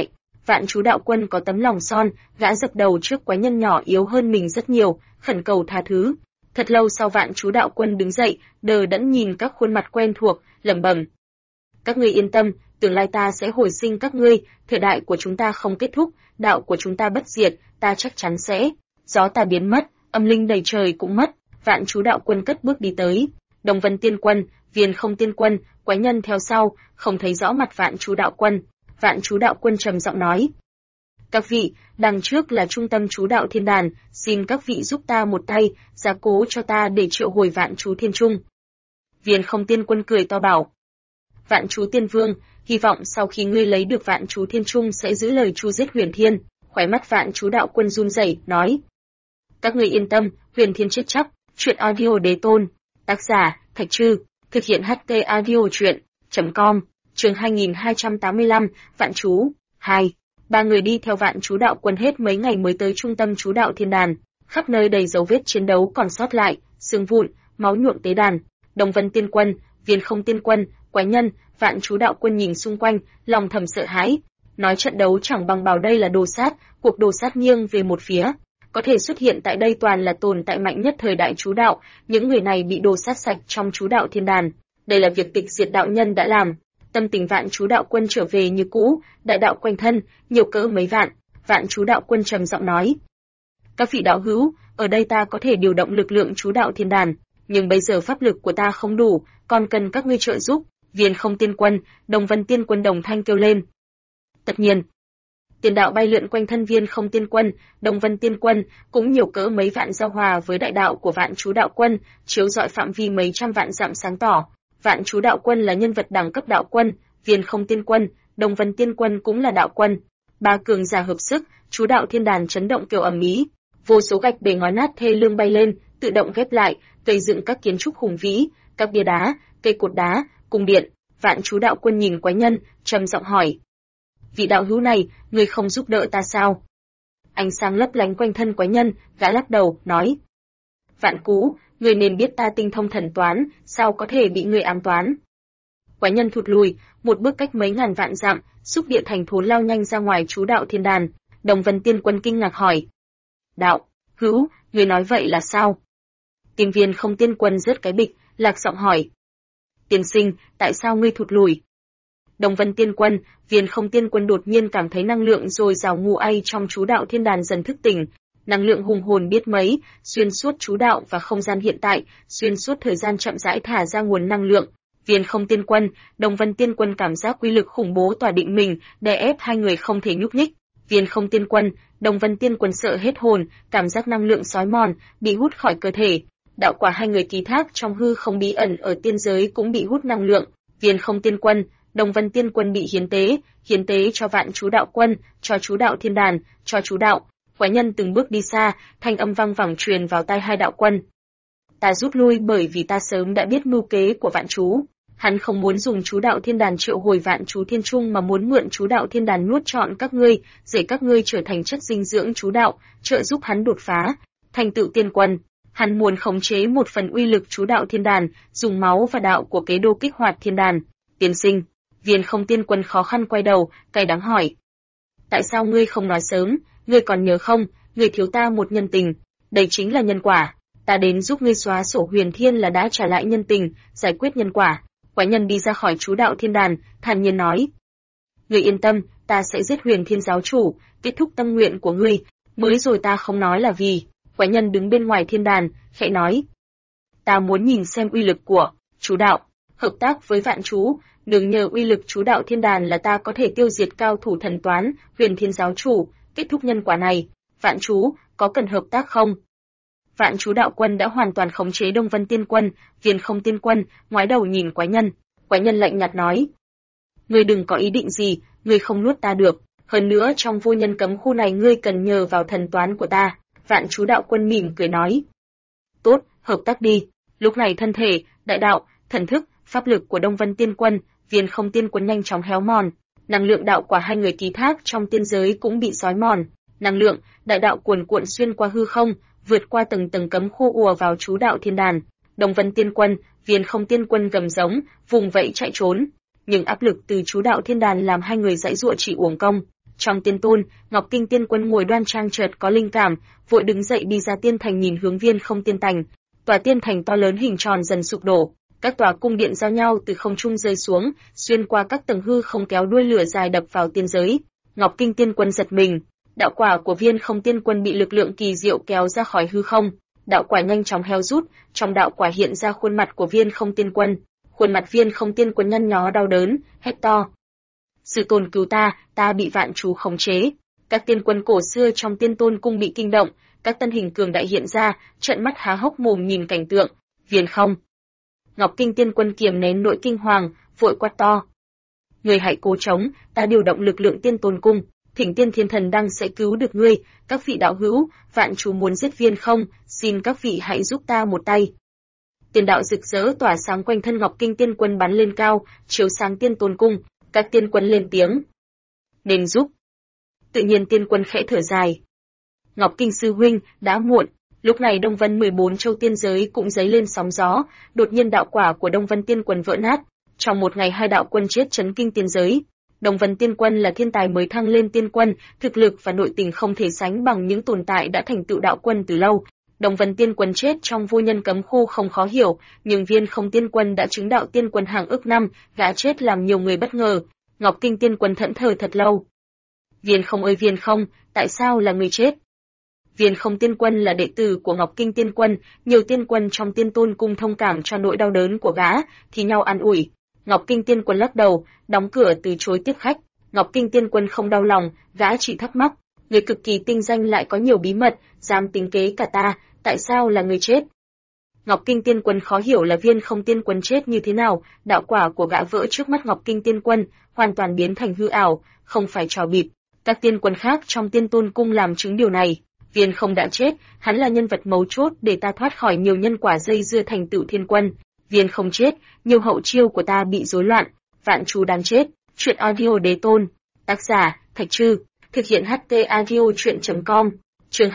Vạn Chú đạo quân có tấm lòng son, gã dập đầu trước quái nhân nhỏ yếu hơn mình rất nhiều, khẩn cầu tha thứ. Thật lâu sau Vạn Chú đạo quân đứng dậy, đờ đẫn nhìn các khuôn mặt quen thuộc, lẩm bẩm: các ngươi yên tâm, tương lai ta sẽ hồi sinh các ngươi, thời đại của chúng ta không kết thúc, đạo của chúng ta bất diệt, ta chắc chắn sẽ. Gió tà biến mất, âm linh đầy trời cũng mất, Vạn Chú đạo quân cất bước đi tới. Đồng Vân tiên quân, Viền Không tiên quân, quái nhân theo sau, không thấy rõ mặt Vạn Chú đạo quân. Vạn Chú đạo quân trầm giọng nói: các vị, đằng trước là trung tâm chú đạo thiên đàn, xin các vị giúp ta một tay, giá cố cho ta để triệu hồi Vạn Chú thiên trung. Viền Không tiên quân cười to bảo: Vạn Chú tiên vương, hy vọng sau khi ngươi lấy được Vạn Chú thiên trung sẽ giữ lời chu giết Huyền Thiên. Khóe mắt Vạn Chú đạo quân run rẩy, nói: các ngươi yên tâm, Huyền Thiên chết chắc. Chuyện audio đế tôn. Tác giả: Thạch Trư. Thực hiện HT audio truyện.com. Chương 2285, Vạn Chú 2. Ba người đi theo Vạn Chú đạo quân hết mấy ngày mới tới trung tâm chú đạo thiên đàn, khắp nơi đầy dấu vết chiến đấu còn sót lại, xương vụn, máu nhuộm tế đàn. Đồng Vân tiên quân, Viền Không tiên quân, quái nhân, Vạn Chú đạo quân nhìn xung quanh, lòng thầm sợ hãi. Nói trận đấu chẳng bằng bảo đây là đồ sát, cuộc đồ sát nghiêng về một phía. Có thể xuất hiện tại đây toàn là tồn tại mạnh nhất thời đại chú đạo, những người này bị đồ sát sạch trong chú đạo thiên đàn. Đây là việc tịch diệt đạo nhân đã làm. Tâm tình Vạn Chú đạo quân trở về như cũ, đại đạo quanh thân, nhiều cỡ mấy vạn. Vạn Chú đạo quân trầm giọng nói: các vị đạo hữu, ở đây ta có thể điều động lực lượng chú đạo thiên đàn, nhưng bây giờ pháp lực của ta không đủ, còn cần các ngươi trợ giúp. Viền Không tiên quân, Đồng Vân tiên quân đồng thanh kêu lên. Tất nhiên. Tiền đạo bay lượn quanh thân Viền Không tiên quân, Đồng Vân tiên quân, cũng nhiều cỡ mấy vạn giao hòa với đại đạo của Vạn Chú đạo quân, chiếu rọi phạm vi mấy trăm vạn dặm sáng tỏ. Vạn Chú đạo quân là nhân vật đẳng cấp đạo quân, Viền Không tiên quân, Đồng Vân tiên quân cũng là đạo quân. Ba cường giả hợp sức, chú đạo thiên đàn chấn động kiểu ầm ĩ, vô số gạch bề ngói nát thê lương bay lên, tự động ghép lại, gây dựng các kiến trúc hùng vĩ, các bia đá, cây cột đá, cung điện. Vạn Chú đạo quân nhìn quái nhân, trầm giọng hỏi: vị đạo hữu này, người không giúp đỡ ta sao? Ánh sáng lấp lánh quanh thân quái nhân, gã lắc đầu, nói: Vạn Cú, người nên biết ta tinh thông thần toán, sao có thể bị người ám toán? Quái nhân thụt lùi, một bước cách mấy ngàn vạn dặm, xúc địa thành thốn lao nhanh ra ngoài chú đạo thiên đàn. Đồng Vân tiên quân kinh ngạc hỏi: đạo hữu, người nói vậy là sao? Tim Viền Không tiên quân rớt cái bịch, lạc giọng hỏi: tiên sinh, tại sao ngươi thụt lùi? Đồng Vân tiên quân, Viền Không tiên quân đột nhiên cảm thấy năng lượng dồi dào ngù ay trong chú đạo thiên đàn dần thức tỉnh, năng lượng hùng hồn biết mấy, xuyên suốt chú đạo và không gian hiện tại, xuyên suốt thời gian chậm rãi thả ra nguồn năng lượng. Viền Không tiên quân, Đồng Vân tiên quân cảm giác uy lực khủng bố tỏa định mình, đè ép hai người không thể nhúc nhích. Viền Không tiên quân, Đồng Vân tiên quân sợ hết hồn, cảm giác năng lượng xói mòn, bị hút khỏi cơ thể. Đạo quả hai người ký thác trong hư không bí ẩn ở tiên giới cũng bị hút năng lượng. Viền Không tiên quân, Đồng Vân tiên quân bị hiến tế cho Vạn Chú đạo quân, cho chú đạo thiên đàn, cho chú đạo. Quái nhân từng bước đi xa, thanh âm vang vẳng truyền vào tai hai đạo quân. Ta rút lui bởi vì ta sớm đã biết mưu kế của Vạn Chú. Hắn không muốn dùng chú đạo thiên đàn triệu hồi Vạn Chú thiên trung mà muốn mượn chú đạo thiên đàn nuốt trọn các ngươi, để các ngươi trở thành chất dinh dưỡng chú đạo, trợ giúp hắn đột phá, thành tựu tiên quân. Hắn muốn khống chế một phần uy lực chú đạo thiên đàn, dùng máu và đạo của kế đô kích hoạt thiên đàn. Tiên sinh, Viền Không tiên quân khó khăn quay đầu, cay đắng hỏi: tại sao ngươi không nói sớm? Ngươi còn nhớ không, ngươi thiếu ta một nhân tình, đây chính là nhân quả. Ta đến giúp ngươi xóa sổ Huyền Thiên là đã trả lại nhân tình, giải quyết nhân quả. Quái nhân đi ra khỏi chú đạo thiên đàn, thản nhiên nói: ngươi yên tâm, ta sẽ giết Huyền Thiên giáo chủ, kết thúc tâm nguyện của ngươi. Mới rồi ta không nói là vì. Quái nhân đứng bên ngoài thiên đàn, khẽ nói: ta muốn nhìn xem uy lực của chú đạo, hợp tác với Vạn Chú. Nương nhờ uy lực chú đạo thiên đàn là ta có thể tiêu diệt cao thủ thần toán, Huyền Thiên giáo chủ, kết thúc nhân quả này. Vạn Chú, có cần hợp tác không? Vạn Chú đạo quân đã hoàn toàn khống chế Đồng Vân tiên quân, Viền Không tiên quân, ngoái đầu nhìn quái nhân. Quái nhân lạnh nhạt nói: ngươi đừng có ý định gì, ngươi không nuốt ta được. Hơn nữa trong vô nhân cấm khu này ngươi cần nhờ vào thần toán của ta. Vạn Chú đạo quân mỉm cười nói: tốt, hợp tác đi. Lúc này thân thể, đại đạo, thần thức, pháp lực của Đồng Vân tiên quân, Viền Không tiên quân nhanh chóng héo mòn, năng lượng đạo quả hai người ký thác trong tiên giới cũng bị xói mòn, năng lượng, đại đạo cuồn cuộn xuyên qua hư không, vượt qua từng tầng cấm khu ùa vào chú đạo thiên đàn. Đồng Vân tiên quân, Viền Không tiên quân gầm giống, vùng vẫy chạy trốn, nhưng áp lực từ chú đạo thiên đàn làm hai người giãy giụa chỉ uổng công. Trong tiên tôn, Ngọc Kinh Tiên Quân ngồi đoan trang chợt có linh cảm, vội đứng dậy đi ra tiên thành nhìn hướng Viên Không Tiên Thành. Tòa tiên thành to lớn hình tròn dần sụp đổ, các tòa cung điện giao nhau từ không trung rơi xuống, xuyên qua các tầng hư không kéo đuôi lửa dài đập vào tiên giới. Ngọc Kinh Tiên Quân giật mình, đạo quả của Viên Không Tiên Quân bị lực lượng kỳ diệu kéo ra khỏi hư không, đạo quả nhanh chóng héo rút, trong đạo quả hiện ra khuôn mặt của Viên Không Tiên Quân. Khuôn mặt Viên Không Tiên Quân nhăn nhó đau đớn, hét to: "Sư tôn cứu ta, ta bị vạn chú khống chế." Các tiên quân cổ xưa trong Tiên Tôn cung bị kinh động, các tân hình cường đại hiện ra, trợn mắt há hốc mồm nhìn cảnh tượng. Viên Không. Ngọc Kinh Tiên Quân kiềm nén nỗi kinh hoàng, vội quát to: "Ngươi hãy cố chống, ta điều động lực lượng Tiên Tôn cung, Thỉnh Tiên Thiên Thần Đăng sẽ cứu được ngươi, các vị đạo hữu, vạn chú muốn giết Viên Không, xin các vị hãy giúp ta một tay." Tiền đạo rực rỡ tỏa sáng quanh thân Ngọc Kinh Tiên Quân bắn lên cao, chiếu sáng Tiên Tôn cung, các tiên quân lên tiếng: "Nên giúp." Tự nhiên tiên quân khẽ thở dài: "Ngọc Kinh sư huynh, đã muộn." Lúc này Đông Vân 14 châu tiên giới cũng dấy lên sóng gió, đột nhiên đạo quả của Đông Vân Tiên Quân vỡ nát, trong một ngày hai đạo quân chết chấn kinh tiên giới. Đông Vân Tiên Quân là thiên tài mới thăng lên tiên quân, thực lực và nội tình không thể sánh bằng những tồn tại đã thành tựu đạo quân từ lâu. Đông Vân Tiên Quân chết trong vô nhân cấm khu không khó hiểu, nhưng Viên Không Tiên Quân đã chứng đạo tiên quân hàng ức năm, gã chết làm nhiều người bất ngờ. Ngọc Kinh Tiên Quân thẫn thờ thật lâu. "Viên Không ơi Viên Không, tại sao là người chết?" Viên Không Tiên Quân là đệ tử của Ngọc Kinh Tiên Quân, nhiều tiên quân trong Tiên Tôn cung thông cảm cho nỗi đau đớn của gã, thì nhau an ủi. Ngọc Kinh Tiên Quân lắc đầu, đóng cửa từ chối tiếp khách. Ngọc Kinh Tiên Quân không đau lòng, gã chỉ thắc mắc: "Người cực kỳ tinh danh lại có nhiều bí mật, dám tính kế cả ta, tại sao là người chết?" Ngọc Kinh Tiên Quân khó hiểu là Viên Không Tiên Quân chết như thế nào, đạo quả của gã vỡ trước mắt Ngọc Kinh Tiên Quân, hoàn toàn biến thành hư ảo, không phải trò bịp. Các tiên quân khác trong Tiên Tôn cung làm chứng điều này. Viên Không đã chết, hắn là nhân vật mấu chốt để ta thoát khỏi nhiều nhân quả dây dưa thành tựu thiên quân. Viên Không chết, nhiều hậu chiêu của ta bị rối loạn, vạn chú đáng chết. Truyện audio Đế Tôn. Tác giả: Thạch Trư. Thực hiện HT audio truyện.com. Chương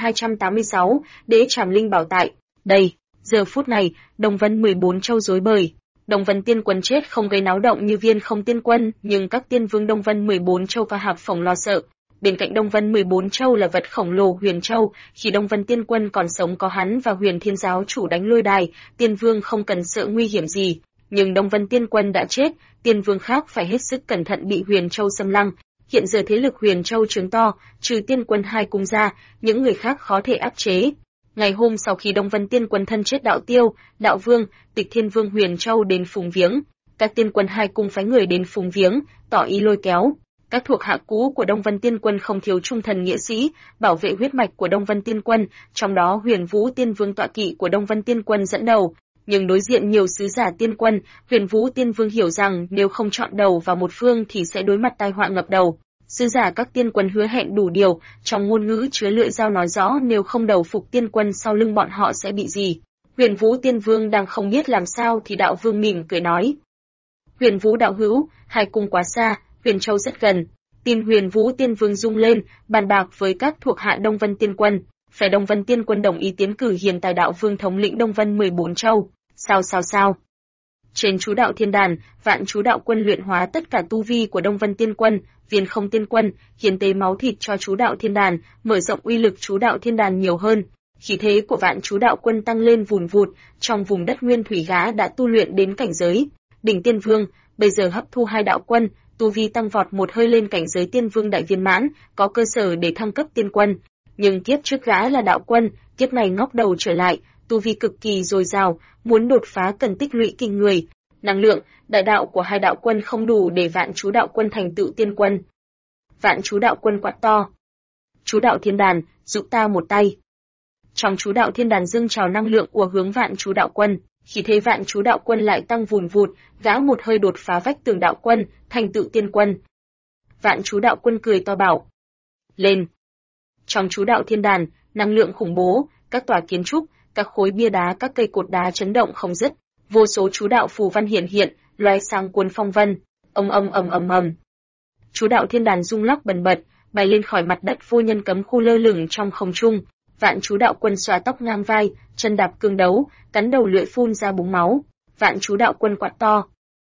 2286, Đế Trảm Linh bảo tại. Đây, giờ phút này, Đông Vân 14 châu rối bời. Đông Vân Tiên Quân chết không gây náo động như Viên Không Tiên Quân, nhưng các tiên vương Đông Vân 14 châu và Hạp Phổng lo sợ. Bên cạnh Đông Vân 14 châu là vật khổng lồ Huyền Châu, khi Đông Vân Tiên Quân còn sống có hắn và Huyền Thiên giáo chủ đánh lôi đài, tiên vương không cần sợ nguy hiểm gì. Nhưng Đông Vân Tiên Quân đã chết, tiên vương khác phải hết sức cẩn thận bị Huyền Châu xâm lăng. Hiện giờ thế lực Huyền Châu trướng to, trừ tiên quân hai cung ra, những người khác khó thể áp chế. Ngày hôm sau khi Đông Vân Tiên Quân thân chết đạo tiêu, đạo vương, Tịch Thiên Vương Huyền Châu đến phùng viếng, các tiên quân hai cung phái người đến phùng viếng, tỏ ý lôi kéo. Các thuộc hạ cũ của Đông Vân Tiên Quân không thiếu trung thần nghĩa sĩ, bảo vệ huyết mạch của Đông Vân Tiên Quân, trong đó Huyền Vũ Tiên Vương tọa kỵ của Đông Vân Tiên Quân dẫn đầu. Nhưng đối diện nhiều sứ giả tiên quân, Huyền Vũ Tiên Vương hiểu rằng nếu không chọn đầu vào một phương thì sẽ đối mặt tai họa ngập đầu. Sứ giả các tiên quân hứa hẹn đủ điều, trong ngôn ngữ chứa lưỡi dao nói rõ nếu không đầu phục tiên quân sau lưng bọn họ sẽ bị gì. Huyền Vũ Tiên Vương đang không biết làm sao thì đạo vương mỉm cười nói: "Huyền Vũ đạo hữu, hai cung quá xa, Huyền Châu rất gần." Tim Huyền Vũ Tiên Vương rung lên, bàn bạc với các thuộc hạ Đông Vân Tiên Quân, phải Đông Vân Tiên Quân đồng ý tiến cử hiền tài đạo vương thống lĩnh Đông Vân 14 châu. Sao? Trên chú đạo thiên đàn, vạn chú đạo quân luyện hóa tất cả tu vi của Đông Vân Tiên Quân, Viên Không Tiên Quân, hiến tế máu thịt cho chú đạo thiên đàn, mở rộng uy lực chú đạo thiên đàn nhiều hơn. Khí thế của vạn chú đạo quân tăng lên vùn vụt, trong vùng đất nguyên thủy gã đã tu luyện đến cảnh giới đỉnh tiên vương, bây giờ hấp thu hai đạo quân, tu vi tăng vọt một hơi lên cảnh giới tiên vương đại viên mãn, có cơ sở để thăng cấp tiên quân. Nhưng kiếp trước gã là đạo quân, kiếp này ngóc đầu trở lại, tu vi cực kỳ dồi dào, muốn đột phá cần tích lũy kinh người. Năng lượng, đại đạo của hai đạo quân không đủ để vạn chú đạo quân thành tựu tiên quân. Vạn chú đạo quân quát to: "Chú đạo thiên đàn, giúp ta một tay." Trong chú đạo thiên đàn dâng trào năng lượng ùa hướng vạn chú đạo quân, khi thế vạn chú đạo quân lại tăng vùn vụt, gã một hơi đột phá vách tường đạo quân, thành tựu tiên quân. Vạn chú đạo quân cười to bảo: "Lên!" Trong chú đạo thiên đàn, năng lượng khủng bố, các tòa kiến trúc, các khối bia đá, các cây cột đá chấn động không dứt, vô số chú đạo phù văn hiện, loé sáng cuốn phong vân. Ầm. Chú đạo thiên đàn rung lắc bần bật, bay lên khỏi mặt đất vô nhân cấm khu lơ lửng trong không trung. Vạn chú đạo quân xóa tóc ngang vai, chân đạp cương đấu, cắn đầu lưỡi phun ra búng máu. Vạn chú đạo quân quát to: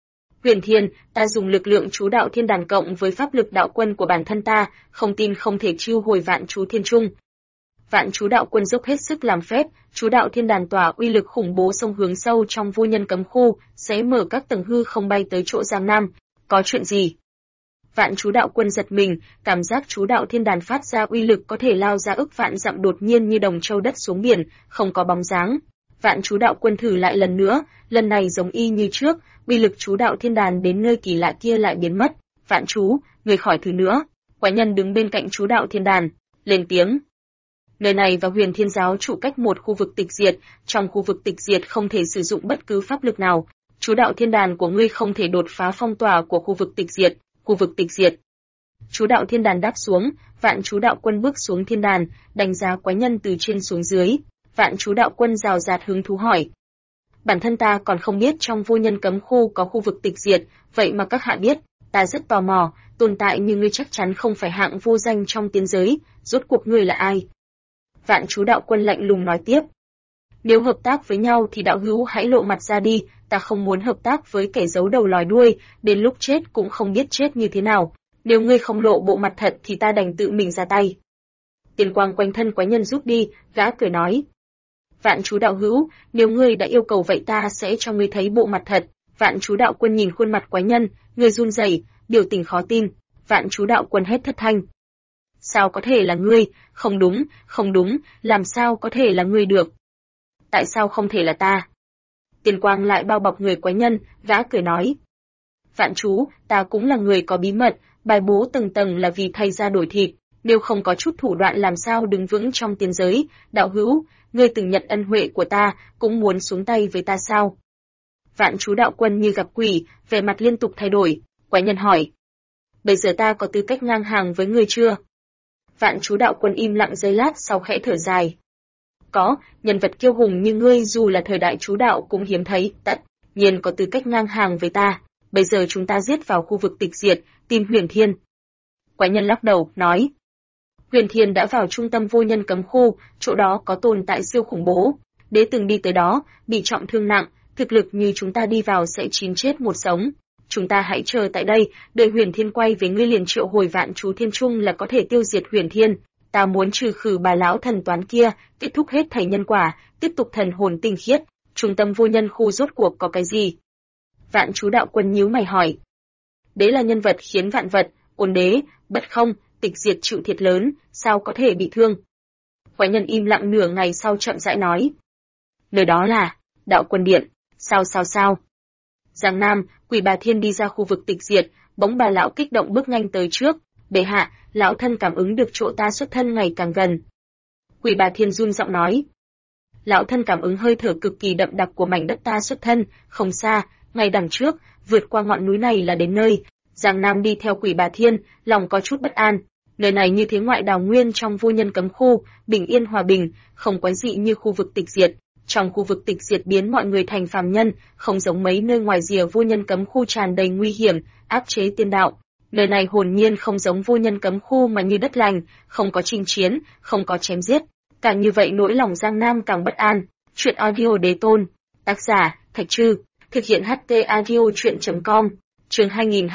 Huyền Thiên, ta dùng lực lượng chú đạo thiên đàn cộng với pháp lực đạo quân của bản thân ta, không tin không thể chiêu hồi vạn chú thiên trung. Vạn chú đạo quân dốc hết sức làm phép, chú đạo thiên đàn tỏa uy lực khủng bố xông hướng sâu trong vô nhân cấm khu, sẽ mở các tầng hư không bay tới chỗ Giang Nam. Có chuyện gì? Vạn chú đạo quân giật mình, cảm giác chú đạo thiên đàn phát ra uy lực có thể lao ra ức vạn dặm đột nhiên như đồng châu đất xuống biển, không có bóng dáng. Vạn chú đạo quân thử lại lần nữa, lần này giống y như trước, uy lực chú đạo thiên đàn đến nơi kỳ lạ kia lại biến mất. Vạn chú, người khỏi thử nữa. Quái nhân đứng bên cạnh chú đạo thiên đàn, lên tiếng. Nơi này và Huyền Thiên giáo trụ cách một khu vực tịch diệt, trong khu vực tịch diệt không thể sử dụng bất cứ pháp lực nào. Chú đạo thiên đàn của ngươi không thể đột phá phong tỏa của khu vực tịch diệt. Khu vực tịch diệt. Chú đạo thiên đàn đáp xuống, vạn chú đạo quân bước xuống thiên đàn, đánh giá quái nhân từ trên xuống dưới. Vạn chú đạo quân rào rạt hứng thú hỏi. Bản thân ta còn không biết trong vô nhân cấm khu có khu vực tịch diệt, vậy mà các hạ biết, ta rất tò mò, tồn tại như ngươi chắc chắn không phải hạng vô danh trong tiên giới, rốt cuộc ngươi là ai? Vạn chú đạo quân lạnh lùng nói tiếp. Nếu hợp tác với nhau thì đạo hữu hãy lộ mặt ra đi, ta không muốn hợp tác với kẻ giấu đầu lòi đuôi, đến lúc chết cũng không biết chết như thế nào. Nếu ngươi không lộ bộ mặt thật thì ta đành tự mình ra tay. Tiền quang quanh thân quái nhân rút đi, gã cười nói. Vạn chú đạo hữu, nếu ngươi đã yêu cầu vậy ta sẽ cho ngươi thấy bộ mặt thật. Vạn chú đạo quân nhìn khuôn mặt quái nhân, người run rẩy, biểu tình khó tin. Vạn chú đạo quân hét thất thanh. Sao có thể là ngươi? Không đúng, làm sao có thể là ngươi được? Tại sao không thể là ta? Tiền quang lại bao bọc người quái nhân, gã cười nói. Vạn chú, ta cũng là người có bí mật, bài bố từng tầng là vì thay ra đổi thịt, nếu không có chút thủ đoạn làm sao đứng vững trong tiên giới, đạo hữu, ngươi từng nhận ân huệ của ta, cũng muốn xuống tay với ta sao? Vạn chú đạo quân như gặp quỷ, vẻ mặt liên tục thay đổi, quái nhân hỏi. Bây giờ ta có tư cách ngang hàng với ngươi chưa? Vạn chú đạo quân im lặng giây lát sau khẽ thở dài. Có, nhân vật kiêu hùng như ngươi dù là thời đại chú đạo cũng hiếm thấy, tất nhiên có tư cách ngang hàng với ta. Bây giờ chúng ta giết vào khu vực tịch diệt, tìm Huyền Thiên. Quái nhân lắc đầu, nói. Huyền Thiên đã vào trung tâm vô nhân cấm khu, chỗ đó có tồn tại siêu khủng bố. Đế từng đi tới đó, bị trọng thương nặng, thực lực như chúng ta đi vào sẽ chín chết một sống. Chúng ta hãy chờ tại đây, đợi Huyền Thiên quay về ngươi liền triệu hồi vạn chú thiên trung là có thể tiêu diệt Huyền Thiên. Ta muốn trừ khử bà lão thần toán kia, kết thúc hết thảy nhân quả, tiếp tục thần hồn tinh khiết. Trung tâm vô nhân khu rốt cuộc có cái gì? Vạn chú đạo quân nhíu mày hỏi. Đế là nhân vật khiến vạn vật, ôn đế, bất không, tịch diệt chịu thiệt lớn, sao có thể bị thương? Quái nhân im lặng nửa ngày sau chậm rãi nói. Nơi đó là, đạo quân điện, sao? Giang Nam, Quỷ Bà Thiên đi ra khu vực tịch diệt, bỗng bà lão kích động bước nhanh tới trước. Bệ hạ, lão thân cảm ứng được chỗ ta xuất thân ngày càng gần. Quỷ Bà Thiên run giọng nói. Lão thân cảm ứng hơi thở cực kỳ đậm đặc của mảnh đất ta xuất thân, không xa, ngay đằng trước, vượt qua ngọn núi này là đến nơi. Giang Nam đi theo Quỷ Bà Thiên, lòng có chút bất an. Nơi này như thế ngoại đào nguyên trong vô nhân cấm khu, bình yên hòa bình, không quái dị như khu vực tịch diệt. Trong khu vực tịch diệt biến mọi người thành phàm nhân, không giống mấy nơi ngoài rìa vô nhân cấm khu tràn đầy nguy hiểm, áp chế tiên đạo. Nơi này hồn nhiên không giống vô nhân cấm khu mà như đất lành, không có chinh chiến, không có chém giết. Càng như vậy nỗi lòng Giang Nam càng bất an. Chuyện audio đế tôn. Tác giả, Thạch Trư. Thực hiện HT audio chuyện.com. Chương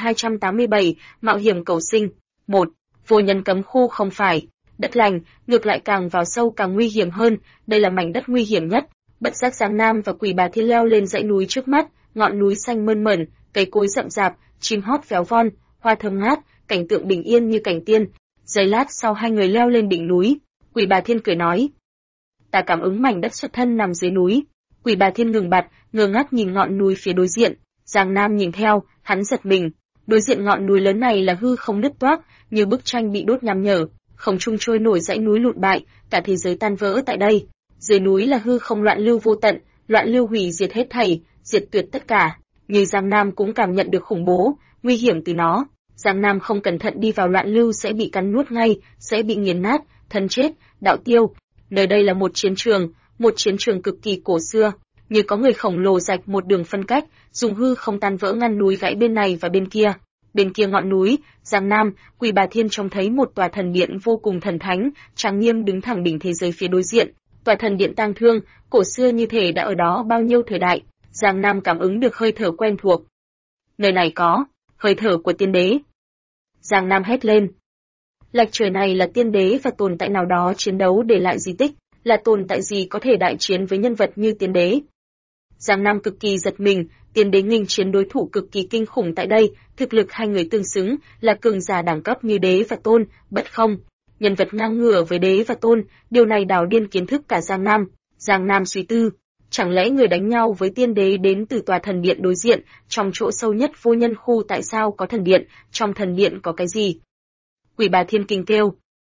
2287, Mạo hiểm cầu sinh. 1. Vô nhân cấm khu không phải đất lành, ngược lại càng vào sâu càng nguy hiểm hơn, đây là mảnh đất nguy hiểm nhất. Bất giác Giang Nam và Quỷ Bà Thiên leo lên dãy núi trước mắt, ngọn núi xanh mơn mởn, cây cối rậm rạp, chim hót véo von, hoa thơm ngát, cảnh tượng bình yên như cảnh tiên. Giây lát sau hai người leo lên đỉnh núi, Quỷ Bà Thiên cười nói: "Ta cảm ứng mảnh đất xuất thân nằm dưới núi." Quỷ Bà Thiên ngừng bặt, ngơ ngác nhìn ngọn núi phía đối diện. Giang Nam nhìn theo, hắn giật mình. Đối diện ngọn núi lớn này là hư không nứt toác, như bức tranh bị đốt nham nhở, không trung trôi nổi dãy núi lụn bại, cả thế giới tan vỡ tại đây. Dưới núi là hư không loạn lưu vô tận, loạn lưu hủy diệt hết thảy, diệt tuyệt tất cả. Như Giang Nam cũng cảm nhận được khủng bố, nguy hiểm từ nó. Giang Nam không cẩn thận đi vào loạn lưu sẽ bị cắn nuốt ngay, sẽ bị nghiền nát, thân chết, đạo tiêu. Nơi đây là một chiến trường cực kỳ cổ xưa, như có người khổng lồ rạch một đường phân cách, dùng hư không tan vỡ ngăn núi gãy bên này và bên kia. Bên kia ngọn núi, Giang Nam, Quỷ Bà Thiên trông thấy một tòa thần điện vô cùng thần thánh, trang nghiêm đứng thẳng đỉnh thế giới phía đối diện. Tòa thần điện tang thương, cổ xưa như thể đã ở đó bao nhiêu thời đại. Giang Nam cảm ứng được hơi thở quen thuộc. Nơi này có hơi thở của tiên đế. Giang Nam hét lên. Lạch trời này là tiên đế và tồn tại nào đó chiến đấu để lại di tích, là tồn tại gì có thể đại chiến với nhân vật như tiên đế. Giang Nam cực kỳ giật mình, tiên đế nghênh chiến đối thủ cực kỳ kinh khủng tại đây, thực lực hai người tương xứng, là cường giả đẳng cấp như đế và tôn, bất không. Nhân vật ngang ngửa với đế và tôn, điều này đảo điên kiến thức cả Giang Nam. Giang Nam suy tư, chẳng lẽ người đánh nhau với tiên đế đến từ tòa thần điện đối diện, trong chỗ sâu nhất vô nhân khu tại sao có thần điện, trong thần điện có cái gì? Quỷ bà Thiên Kinh kêu.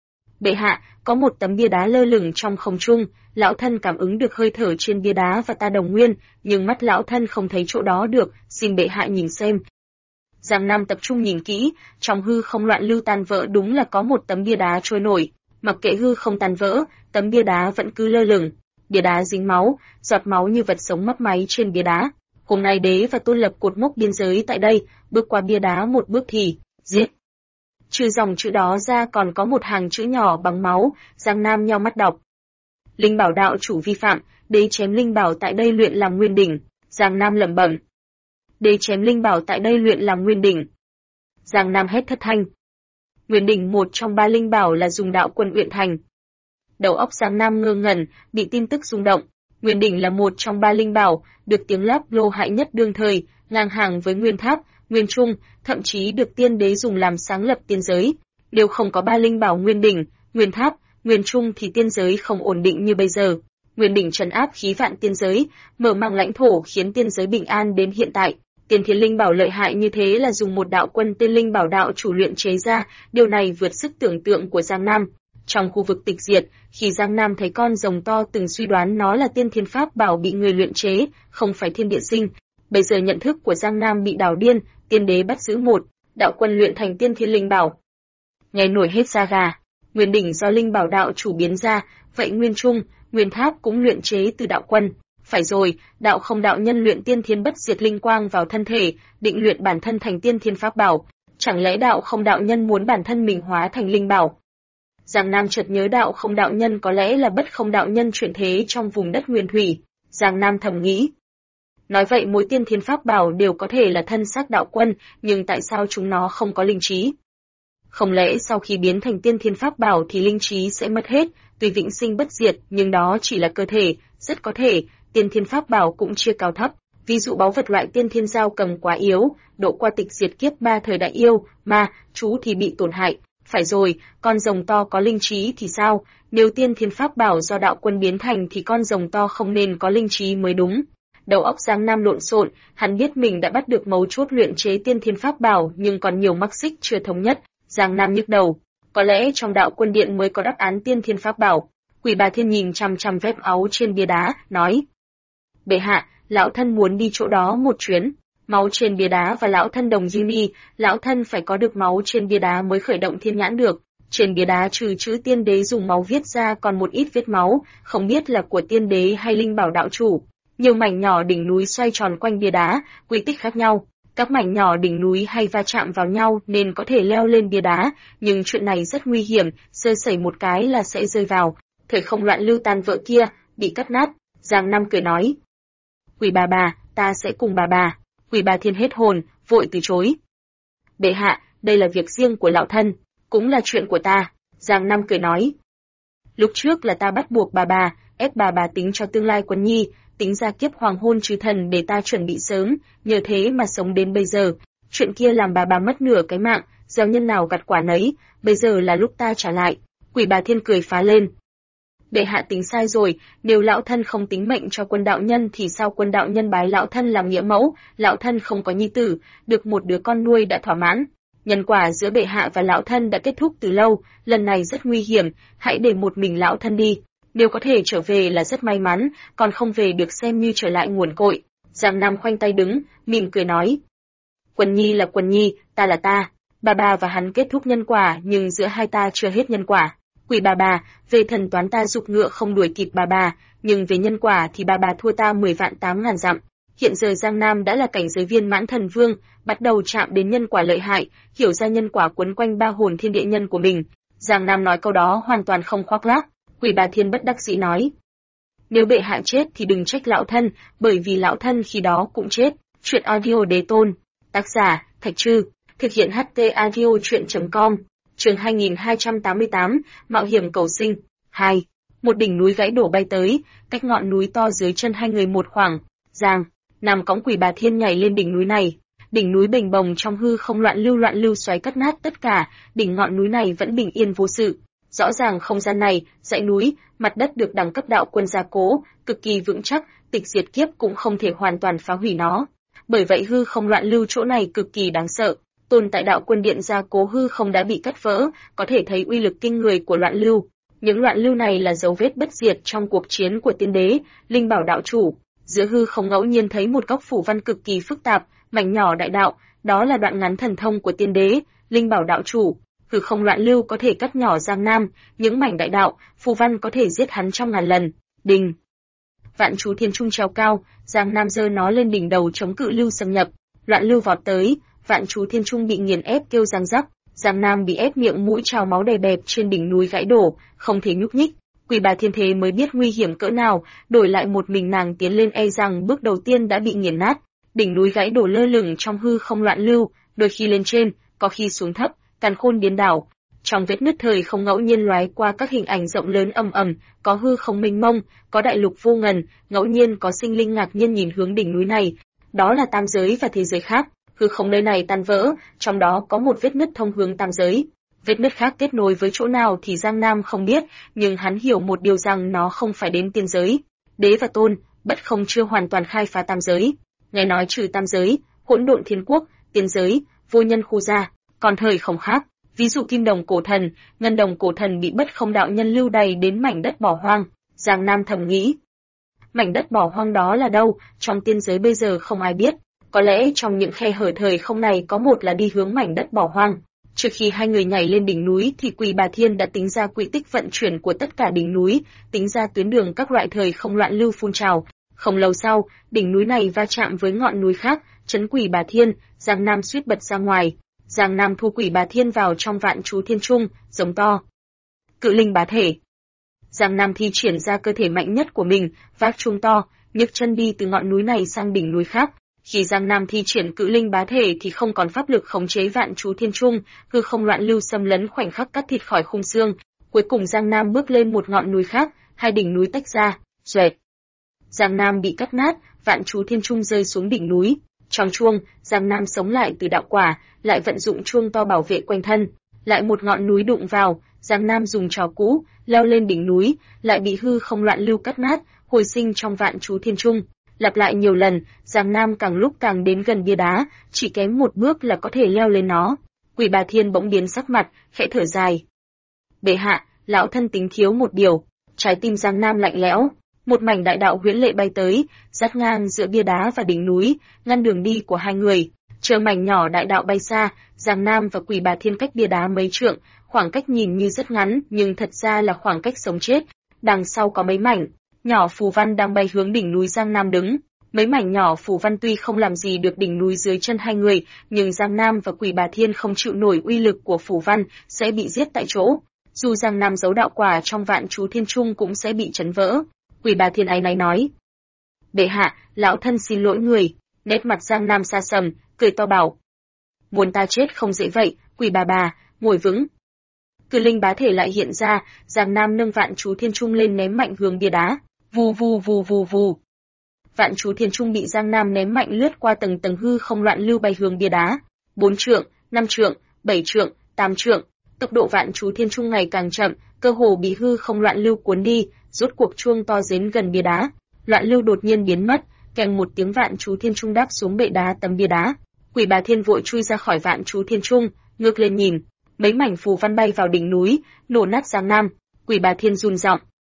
Bệ hạ, có một tấm bia đá lơ lửng trong không trung, lão thân cảm ứng được hơi thở trên bia đá và ta đồng nguyên, nhưng mắt lão thân không thấy chỗ đó được, xin bệ hạ nhìn xem. Giang Nam tập trung nhìn kỹ, trong hư không loạn lưu tan vỡ đúng là có một tấm bia đá trôi nổi, mặc kệ hư không tan vỡ, tấm bia đá vẫn cứ lơ lửng. Bia đá dính máu, giọt máu như vật sống mấp máy trên bia đá. Hôm nay đế và tôn lập cột mốc biên giới tại đây, bước qua bia đá một bước thì giết. Trừ dòng chữ đó ra còn có một hàng chữ nhỏ bằng máu, Giang Nam nheo mắt đọc. Linh bảo đạo chủ vi phạm, đế chém linh bảo tại đây luyện làm nguyên đỉnh. Giang Nam lẩm bẩm. Đế chém linh bảo tại đây luyện làm nguyên đỉnh. Giang Nam hét thất thanh. Nguyên đỉnh một trong ba linh bảo là dùng đạo quân luyện thành. Đầu óc Giang Nam ngơ ngẩn, bị tin tức rung động. Nguyên đỉnh là một trong ba linh bảo, được tiếng lắp lô hại nhất đương thời, ngang hàng với Nguyên Tháp, Nguyên Trung, thậm chí được tiên đế dùng làm sáng lập tiên giới. Nếu không có ba linh bảo Nguyên đỉnh, Nguyên Tháp, Nguyên Trung thì tiên giới không ổn định như bây giờ. Nguyên đỉnh trấn áp khí vạn tiên giới, mở mang lãnh thổ khiến tiên giới bình an đến hiện tại. Tiên thiên linh bảo lợi hại như thế là dùng một đạo quân tiên linh bảo đạo chủ luyện chế ra, điều này vượt sức tưởng tượng của Giang Nam. Trong khu vực tịch diệt, khi Giang Nam thấy con rồng to từng suy đoán nó là tiên thiên pháp bảo bị người luyện chế, không phải thiên địa sinh. Bây giờ nhận thức của Giang Nam bị đảo điên, tiên đế bắt giữ một đạo quân luyện thành tiên thiên linh bảo. Nghe nổi hết da gà, Nguyên đỉnh do linh bảo đạo chủ biến ra, vậy Nguyên Trung, Nguyên Tháp cũng luyện chế từ đạo quân. Phải rồi, đạo không đạo nhân luyện tiên thiên bất diệt linh quang vào thân thể, định luyện bản thân thành tiên thiên pháp bảo. Chẳng lẽ đạo không đạo nhân muốn bản thân mình hóa thành linh bảo? Giang Nam chợt nhớ đạo không đạo nhân có lẽ là bất không đạo nhân chuyển thế trong vùng đất nguyên thủy. Giang Nam thầm nghĩ. Nói vậy mỗi tiên thiên pháp bảo đều có thể là thân xác đạo quân, nhưng tại sao chúng nó không có linh trí? Không lẽ sau khi biến thành tiên thiên pháp bảo thì linh trí sẽ mất hết, tuy vĩnh sinh bất diệt, nhưng đó chỉ là cơ thể, rất có thể, tiên thiên pháp bảo cũng chia cao thấp. Ví dụ báu vật loại tiên thiên giao cầm quá yếu, độ qua tịch diệt kiếp ba thời đại yêu, ma, chú thì bị tổn hại. Phải rồi, con rồng to có linh trí thì sao? Nếu tiên thiên pháp bảo do đạo quân biến thành thì con rồng to không nên có linh trí mới đúng. Đầu óc Giang Nam lộn xộn, hắn biết mình đã bắt được mấu chốt luyện chế tiên thiên pháp bảo nhưng còn nhiều mắc xích chưa thống nhất. Giang Nam nhức đầu, có lẽ trong đạo quân điện mới có đáp án tiên thiên pháp bảo. Quỷ bà Thiên nhìn chằm chằm vết máu trên bia đá, nói: Bệ hạ, lão thân muốn đi chỗ đó một chuyến. Máu trên bia đá và lão thân đồng duy nghi, lão thân phải có được máu trên bia đá mới khởi động thiên nhãn được. Trên bia đá trừ chữ tiên đế dùng máu viết ra còn một ít vết máu, không biết là của tiên đế hay linh bảo đạo chủ. Nhiều mảnh nhỏ đỉnh núi xoay tròn quanh bia đá, quy tích khác nhau. Các mảnh nhỏ đỉnh núi hay va chạm vào nhau nên có thể leo lên bia đá, nhưng chuyện này rất nguy hiểm, sơ sẩy một cái là sẽ rơi vào. Thời không loạn lưu tan vỡ kia, bị cắt nát. Giang Nam cười nói: Quỷ bà, ta sẽ cùng bà. Quỷ bà Thiên hết hồn, vội từ chối. Bệ hạ, đây là việc riêng của lão thân, cũng là chuyện của ta. Giang Nam cười nói: Lúc trước là ta bắt buộc bà, ép bà tính cho tương lai Quân Nhi, tính ra kiếp hoàng hôn trừ thần để ta chuẩn bị sớm, nhờ thế mà sống đến bây giờ. Chuyện kia làm bà mất nửa cái mạng, gieo nhân nào gặt quả nấy, bây giờ là lúc ta trả lại. Quỷ bà Thiên cười phá lên: Bệ hạ tính sai rồi, nếu lão thân không tính mệnh cho Quân đạo nhân thì sao Quân đạo nhân bái lão thân làm nghĩa mẫu, lão thân không có nhi tử, được một đứa con nuôi đã thỏa mãn. Nhân quả giữa bệ hạ và lão thân đã kết thúc từ lâu, lần này rất nguy hiểm, hãy để một mình lão thân đi. Nếu có thể trở về là rất may mắn, còn không về được xem như trở lại nguồn cội. Giang Nam khoanh tay đứng, mỉm cười nói: Quân Nhi là Quân Nhi, ta là ta. Bà và hắn kết thúc nhân quả nhưng giữa hai ta chưa hết nhân quả. Quỷ bà, về thần toán ta dục ngựa không đuổi kịp bà, nhưng về nhân quả thì bà thua ta 10 vạn 8.000 dặm. Hiện giờ Giang Nam đã là cảnh giới viên mãn thần vương, bắt đầu chạm đến nhân quả lợi hại, hiểu ra nhân quả quấn quanh ba hồn thiên địa nhân của mình. Giang Nam nói câu đó hoàn toàn không khoác lác. Quỷ bà Thiên bất đắc dĩ nói: Nếu bệ hạ chết thì đừng trách lão thân, bởi vì lão thân khi đó cũng chết. Chuyện audio đế tôn. Tác giả, Thạch Trư. Thực hiện HT Audio Truyện.com. Chương 2288, Mạo hiểm cầu sinh. 2. Một đỉnh núi gãy đổ bay tới, cách ngọn núi to dưới chân hai người một khoảng. Giang Nam cõng Quỷ Bà Thiên nhảy lên đỉnh núi này. Đỉnh núi bềnh bồng trong hư không loạn lưu xoáy cắt nát tất cả, đỉnh ngọn núi này vẫn bình yên vô sự. Rõ ràng không gian này, dãy núi, mặt đất được đẳng cấp đạo quân gia cố, cực kỳ vững chắc, tịch diệt kiếp cũng không thể hoàn toàn phá hủy nó. Bởi vậy hư không loạn lưu chỗ này cực kỳ đáng sợ. Tồn tại đạo quân điện gia cố hư không đã bị cắt vỡ, có thể thấy uy lực kinh người của loạn lưu. Những loạn lưu này là dấu vết bất diệt trong cuộc chiến của tiên đế, linh bảo đạo chủ. Giữa hư không ngẫu nhiên thấy một góc phủ văn cực kỳ phức tạp, mảnh nhỏ đại đạo, đó là đoạn ngắn thần thông của tiên đế, linh bảo đạo chủ. Hư không loạn lưu có thể cắt nhỏ Giang Nam, những mảnh đại đạo, phù văn có thể giết hắn trăm ngàn lần. Đình. Vạn chú thiên trung treo cao, Giang Nam giơ nó lên đỉnh đầu chống cự lưu xâm nhập. Loạn lưu vọt tới, vạn chú thiên trung bị nghiền ép kêu răng rắc, Giang Nam bị ép miệng mũi trào máu đầy bẹp trên đỉnh núi gãy đổ, không thể nhúc nhích. Quỷ Bà Thiên thế mới biết nguy hiểm cỡ nào, đổi lại một mình nàng tiến lên e rằng bước đầu tiên đã bị nghiền nát. Đỉnh núi gãy đổ lơ lửng trong hư không loạn lưu, đôi khi lên trên, có khi xuống thấp, càn khôn biến đảo. Trong vết nứt thời không ngẫu nhiên lóe qua các hình ảnh rộng lớn ầm ầm, có hư không mênh mông, có đại lục vô ngần, ngẫu nhiên có sinh linh ngạc nhiên nhìn hướng đỉnh núi này. Đó là tam giới và thế giới khác. Hư không nơi này tan vỡ, trong đó có một vết nứt thông hướng tam giới. Vết nứt khác kết nối với chỗ nào thì Giang Nam không biết, nhưng hắn hiểu một điều rằng nó không phải đến tiên giới. Đế và Tôn, Bất Không chưa hoàn toàn khai phá tam giới. Nghe nói trừ tam giới, Hỗn Độn Thiên Quốc, tiên giới, Vô Nhân Khu ra, còn thời không khác. Ví dụ Kim Đồng Cổ Thần, Ngân Đồng Cổ Thần bị Bất Không đạo nhân lưu đày đến mảnh đất bỏ hoang. Giang Nam thầm nghĩ, mảnh đất bỏ hoang đó là đâu? Trong tiên giới bây giờ không ai biết. Có lẽ trong những khe hở thời không này có một là đi hướng mảnh đất bỏ hoang. Trước khi hai người nhảy lên đỉnh núi thì Quỷ Bà Thiên đã tính ra quỹ tích vận chuyển của tất cả đỉnh núi, tính ra tuyến đường các loại thời không loạn lưu phun trào. Không lâu sau, đỉnh núi này va chạm với ngọn núi khác, chấn Quỷ Bà Thiên, Giang Nam suýt bật ra ngoài. Giang Nam thu Quỷ Bà Thiên vào trong vạn chú thiên trung, giống to. Cự linh bá thể. Giang Nam thi triển ra cơ thể mạnh nhất của mình, vác chuông to, nhấc chân đi từ ngọn núi này sang đỉnh núi khác. Khi Giang Nam thi triển cự linh bá thể thì không còn pháp lực khống chế vạn chú thiên trung, hư không loạn lưu xâm lấn khoảnh khắc cắt thịt khỏi khung xương. Cuối cùng Giang Nam bước lên một ngọn núi khác, hai đỉnh núi tách ra, xoẹt. Giang Nam bị cắt nát, vạn chú thiên trung rơi xuống đỉnh núi. Trong chuông, Giang Nam sống lại từ đạo quả, lại vận dụng chuông to bảo vệ quanh thân. Lại một ngọn núi đụng vào, Giang Nam dùng trò cũ, leo lên đỉnh núi, lại bị hư không loạn lưu cắt nát, hồi sinh trong vạn chú thiên trung. Lặp lại nhiều lần, Giang Nam càng lúc càng đến gần bia đá, chỉ kém một bước là có thể leo lên nó. Quỷ Bà Thiên bỗng biến sắc mặt, khẽ thở dài. Bệ hạ, lão thân tính thiếu một điều. Trái tim Giang Nam lạnh lẽo, một mảnh đại đạo huyễn lệ bay tới, dắt ngang giữa bia đá và đỉnh núi, ngăn đường đi của hai người. Chờ mảnh nhỏ đại đạo bay xa, Giang Nam và Quỷ Bà Thiên cách bia đá mấy trượng, khoảng cách nhìn như rất ngắn, nhưng thật ra là khoảng cách sống chết. Đằng sau có mấy mảnh nhỏ phù văn đang bay hướng đỉnh núi Giang Nam đứng. Mấy mảnh nhỏ phù văn tuy không làm gì được đỉnh núi dưới chân hai người, nhưng Giang Nam và Quỷ Bà Thiên không chịu nổi uy lực của phù văn, sẽ bị giết tại chỗ. Dù Giang Nam giấu đạo quả trong vạn chú thiên trung cũng sẽ bị chấn vỡ. Quỷ Bà Thiên áy náy nói: Bệ hạ, lão thân xin lỗi người. Nét mặt Giang Nam xa sầm, cười to bảo: Muốn ta chết không dễ vậy, Quỷ bà, ngồi vững. Cự linh bá thể lại hiện ra, Giang Nam nâng vạn chú thiên trung lên ném mạnh hướng bia đá. Vù vù vù vù vù. Vạn chú thiên trung bị Giang Nam ném mạnh lướt qua tầng tầng hư không loạn lưu bay hướng bia đá. 4 trượng, 5 trượng, 7 trượng, 8 trượng. Tốc độ vạn chú thiên trung ngày càng chậm, cơ hồ bị hư không loạn lưu cuốn đi, rốt cuộc chuông to đến gần bia đá. Loạn lưu đột nhiên biến mất, kèm một tiếng vạn chú thiên trung đáp xuống bệ đá tấm bia đá. Quỷ Bà Thiên vội chui ra khỏi vạn chú thiên trung, ngước lên nhìn, mấy mảnh phù văn bay vào đỉnh núi, nổ nát Giang Nam. Quỷ Bà Thiên run giọng: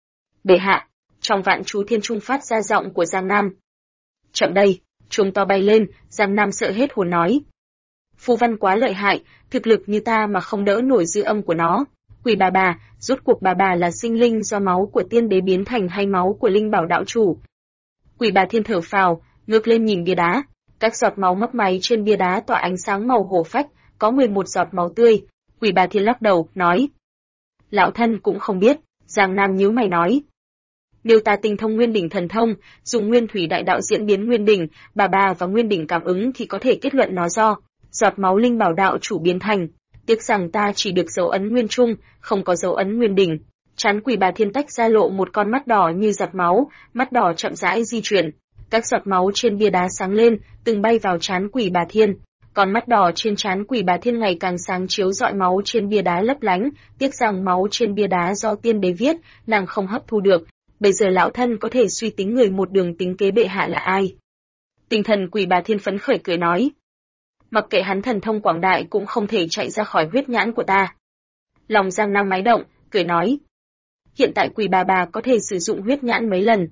Bệ hạ. Trong vạn chú thiên trung phát ra giọng của Giang Nam: Chậm đây. Chuông to bay lên, Giang Nam sợ hết hồn nói: Phù văn quá lợi hại, thực lực như ta mà không đỡ nổi dư âm của nó. Quỷ bà, rốt cuộc bà là sinh linh do máu của tiên đế biến thành hay máu của linh bảo đạo chủ? Quỷ Bà Thiên thở phào, ngước lên nhìn bia đá. Các giọt máu mấp máy trên bia đá tỏa ánh sáng màu hổ phách, có 11 giọt máu tươi. Quỷ Bà Thiên lắc đầu, nói: Lão thân cũng không biết. Giang Nam nhíu mày nói: Nếu ta tinh thông Nguyên đỉnh thần thông, dùng Nguyên thủy đại đạo diễn biến Nguyên đỉnh, bà và Nguyên đỉnh cảm ứng thì có thể kết luận nó do giọt máu linh bảo đạo chủ biến thành. Tiếc rằng ta chỉ được dấu ấn Nguyên trung, không có dấu ấn Nguyên đỉnh. Trán Quỷ Bà Thiên tách ra lộ một con mắt đỏ như giọt máu, mắt đỏ chậm rãi di chuyển. Các giọt máu trên bia đá sáng lên, từng bay vào trán Quỷ Bà Thiên. Con mắt đỏ trên trán Quỷ Bà Thiên ngày càng sáng chiếu rọi máu trên bia đá lấp lánh, tiếc rằng máu trên bia đá do tiên đế viết, nàng không hấp thu được. Bây giờ lão thân có thể suy tính người một đường tính kế bệ hạ là ai. Tinh thần Quỷ Bà Thiên phấn khởi cười nói. Mặc kệ hắn thần thông quảng đại cũng không thể chạy ra khỏi huyết nhãn của ta. Lòng Giang Nam máy động, cười nói. Hiện tại Quỷ bà có thể sử dụng huyết nhãn mấy lần?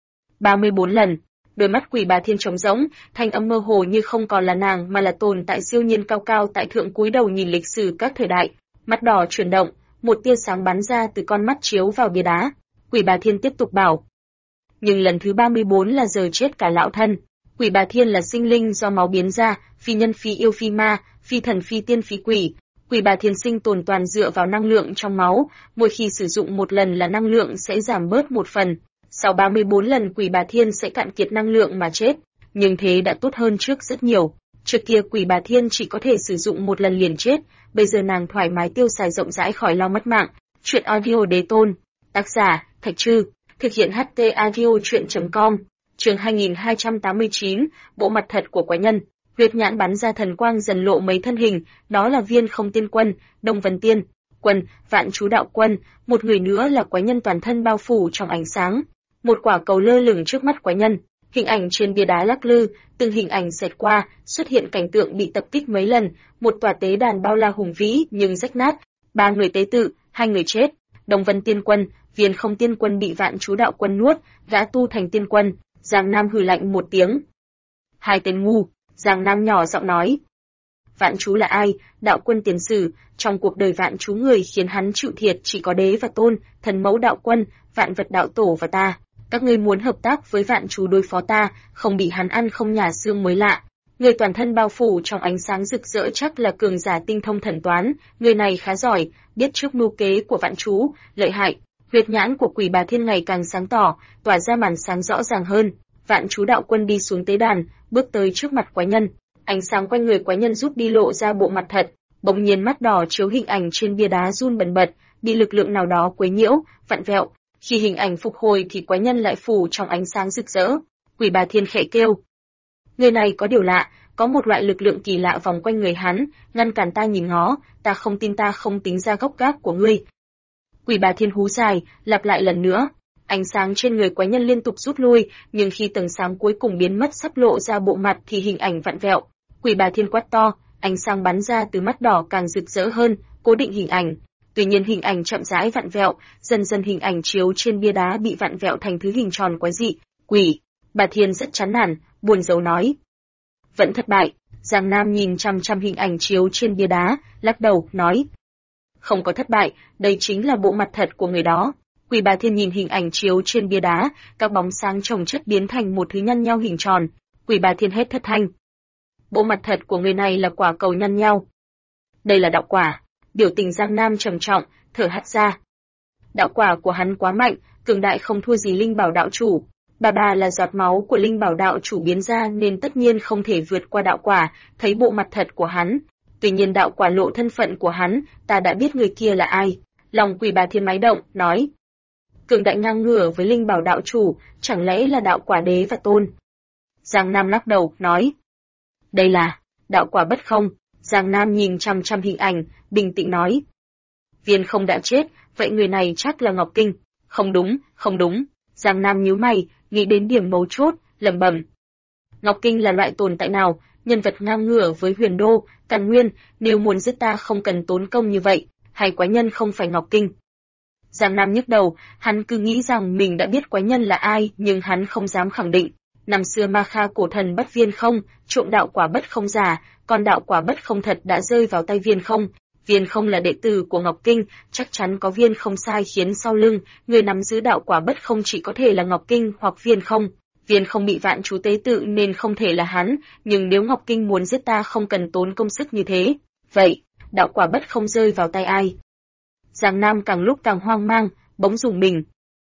34 lần. Đôi mắt Quỷ Bà Thiên trống rỗng, thanh âm mơ hồ như không còn là nàng mà là tồn tại siêu nhiên cao cao tại thượng cúi đầu nhìn lịch sử các thời đại. Mắt đỏ chuyển động, một tia sáng bắn ra từ con mắt chiếu vào bia đá. Quỷ Bà Thiên tiếp tục bảo. Nhưng lần thứ 34 là giờ chết cả lão thân. Quỷ Bà Thiên là sinh linh do máu biến ra, phi nhân phi yêu phi ma, phi thần phi tiên phi quỷ. Quỷ Bà Thiên sinh tồn toàn dựa vào năng lượng trong máu, mỗi khi sử dụng một lần là năng lượng sẽ giảm bớt một phần. Sau 34 lần Quỷ Bà Thiên sẽ cạn kiệt năng lượng mà chết, nhưng thế đã tốt hơn trước rất nhiều. Trước kia Quỷ Bà Thiên chỉ có thể sử dụng một lần liền chết, bây giờ nàng thoải mái tiêu xài rộng rãi khỏi lo mất mạng. Chuyện audio đế tôn, tác giả Thạch Trư, thực hiện HT audio truyện.com, chương 2289, bộ mặt thật của quái nhân. Huyết nhãn bắn ra thần quang dần lộ mấy thân hình, đó là Viên Không Tiên Quân, Đông Vân Tiên Quân, Vạn Chú Đạo Quân, một người nữa là quái nhân toàn thân bao phủ trong ánh sáng. Một quả cầu lơ lửng trước mắt quái nhân, hình ảnh trên bia đá lắc lư, từng hình ảnh xẹt qua, xuất hiện cảnh tượng bị tập kích mấy lần, một tòa tế đàn bao la hùng vĩ nhưng rách nát, 3 người tế tự, 2 người chết, Đông Vân Tiên Quân, Viên Không Tiên Quân bị Vạn Chú Đạo Quân nuốt, gã tu thành tiên quân. Giang Nam hừ lạnh một tiếng. Hai tên ngu, Giang Nam nhỏ giọng nói. Vạn Chú là ai? Đạo Quân tiền sử, trong cuộc đời Vạn Chú người khiến hắn chịu thiệt chỉ có đế và tôn, thần mẫu đạo quân, vạn vật đạo tổ và ta. Các ngươi muốn hợp tác với Vạn Chú đối phó ta, không bị hắn ăn không nhả xương mới lạ. Người toàn thân bao phủ trong ánh sáng rực rỡ chắc là cường giả tinh thông thần toán, người này khá giỏi, biết trước mưu kế của Vạn Chú, lợi hại. Huyết nhãn của Quỷ Bà Thiên ngày càng sáng tỏ, tỏa ra màn sáng rõ ràng hơn. Vạn Chú Đạo Quân đi xuống tế đàn, bước tới trước mặt quái nhân. Ánh sáng quanh người quái nhân rút đi lộ ra bộ mặt thật, bỗng nhiên mắt đỏ chiếu hình ảnh trên bia đá run bần bật, bị lực lượng nào đó quấy nhiễu, vặn vẹo. Khi hình ảnh phục hồi thì quái nhân lại phủ trong ánh sáng rực rỡ. Quỷ Bà Thiên khẽ kêu. Người này có điều lạ, có một loại lực lượng kỳ lạ vòng quanh người hắn, ngăn cản ta nhìn ngó, ta không tính ra gốc gác của ngươi. Quỷ Bà Thiên hú dài, lặp lại lần nữa. Ánh sáng trên người quái nhân liên tục rút lui, nhưng khi tầng sáng cuối cùng biến mất sắp lộ ra bộ mặt thì hình ảnh vặn vẹo. Quỷ Bà Thiên quát to, ánh sáng bắn ra từ mắt đỏ càng rực rỡ hơn, cố định hình ảnh. Tuy nhiên hình ảnh chậm rãi vặn vẹo, dần dần hình ảnh chiếu trên bia đá bị vặn vẹo thành thứ hình tròn quái dị. Quỷ Bà Thiên rất chán nản, buồn rầu nói. Vẫn thất bại. Giang Nam nhìn chăm chăm hình ảnh chiếu trên bia đá, lắc đầu, nói. Không có thất bại, đây chính là bộ mặt thật của người đó. Quỷ Bà Thiên nhìn hình ảnh chiếu trên bia đá, các bóng sáng chồng chất biến thành một thứ nhăn nhao hình tròn. Quỷ Bà Thiên hét thất thanh. Bộ mặt thật của người này là quả cầu nhăn nhao. Đây là đạo quả. Biểu tình Giang Nam trầm trọng, thở hắt ra. Đạo quả của hắn quá mạnh, cường đại không thua gì Linh Bảo đạo chủ. Bà là giọt máu của Linh Bảo đạo chủ biến ra nên tất nhiên không thể vượt qua đạo quả, thấy bộ mặt thật của hắn. Tuy nhiên đạo quả lộ thân phận của hắn, ta đã biết người kia là ai. Lòng Quỷ Bà Thiên máy động, nói. Cường đại ngang ngửa với Linh Bảo đạo chủ, chẳng lẽ là đạo quả đế và tôn? Giang Nam lắc đầu, nói. Đây là đạo quả bất không. Giang Nam nhìn chăm chăm hình ảnh, bình tĩnh nói. Viên Không đã chết, vậy người này chắc là Ngọc Kinh. Không đúng. Giang Nam nhíu mày, nghĩ đến điểm mấu chốt, lẩm bẩm. Ngọc Kinh là loại tồn tại nào, nhân vật ngang ngửa với Huyền Đô, Càn Nguyên, nếu muốn giết ta không cần tốn công như vậy, hay quái nhân không phải Ngọc Kinh? Giang Nam nhức đầu, hắn cứ nghĩ rằng mình đã biết quái nhân là ai, nhưng hắn không dám khẳng định. Năm xưa Ma Kha cổ thần bắt Viên Không, trộm đạo quả bất không giả, còn đạo quả bất không thật đã rơi vào tay Viên Không. Viên Không là đệ tử của Ngọc Kinh, chắc chắn có Viên Không sai khiến sau lưng, người nắm giữ đạo quả bất không chỉ có thể là Ngọc Kinh hoặc Viên Không. Viên Không bị Vạn Chú tế tự nên không thể là hắn, nhưng nếu Ngọc Kinh muốn giết ta không cần tốn công sức như thế. Vậy, đạo quả bất không rơi vào tay ai? Giang Nam càng lúc càng hoang mang, bỗng rùng mình.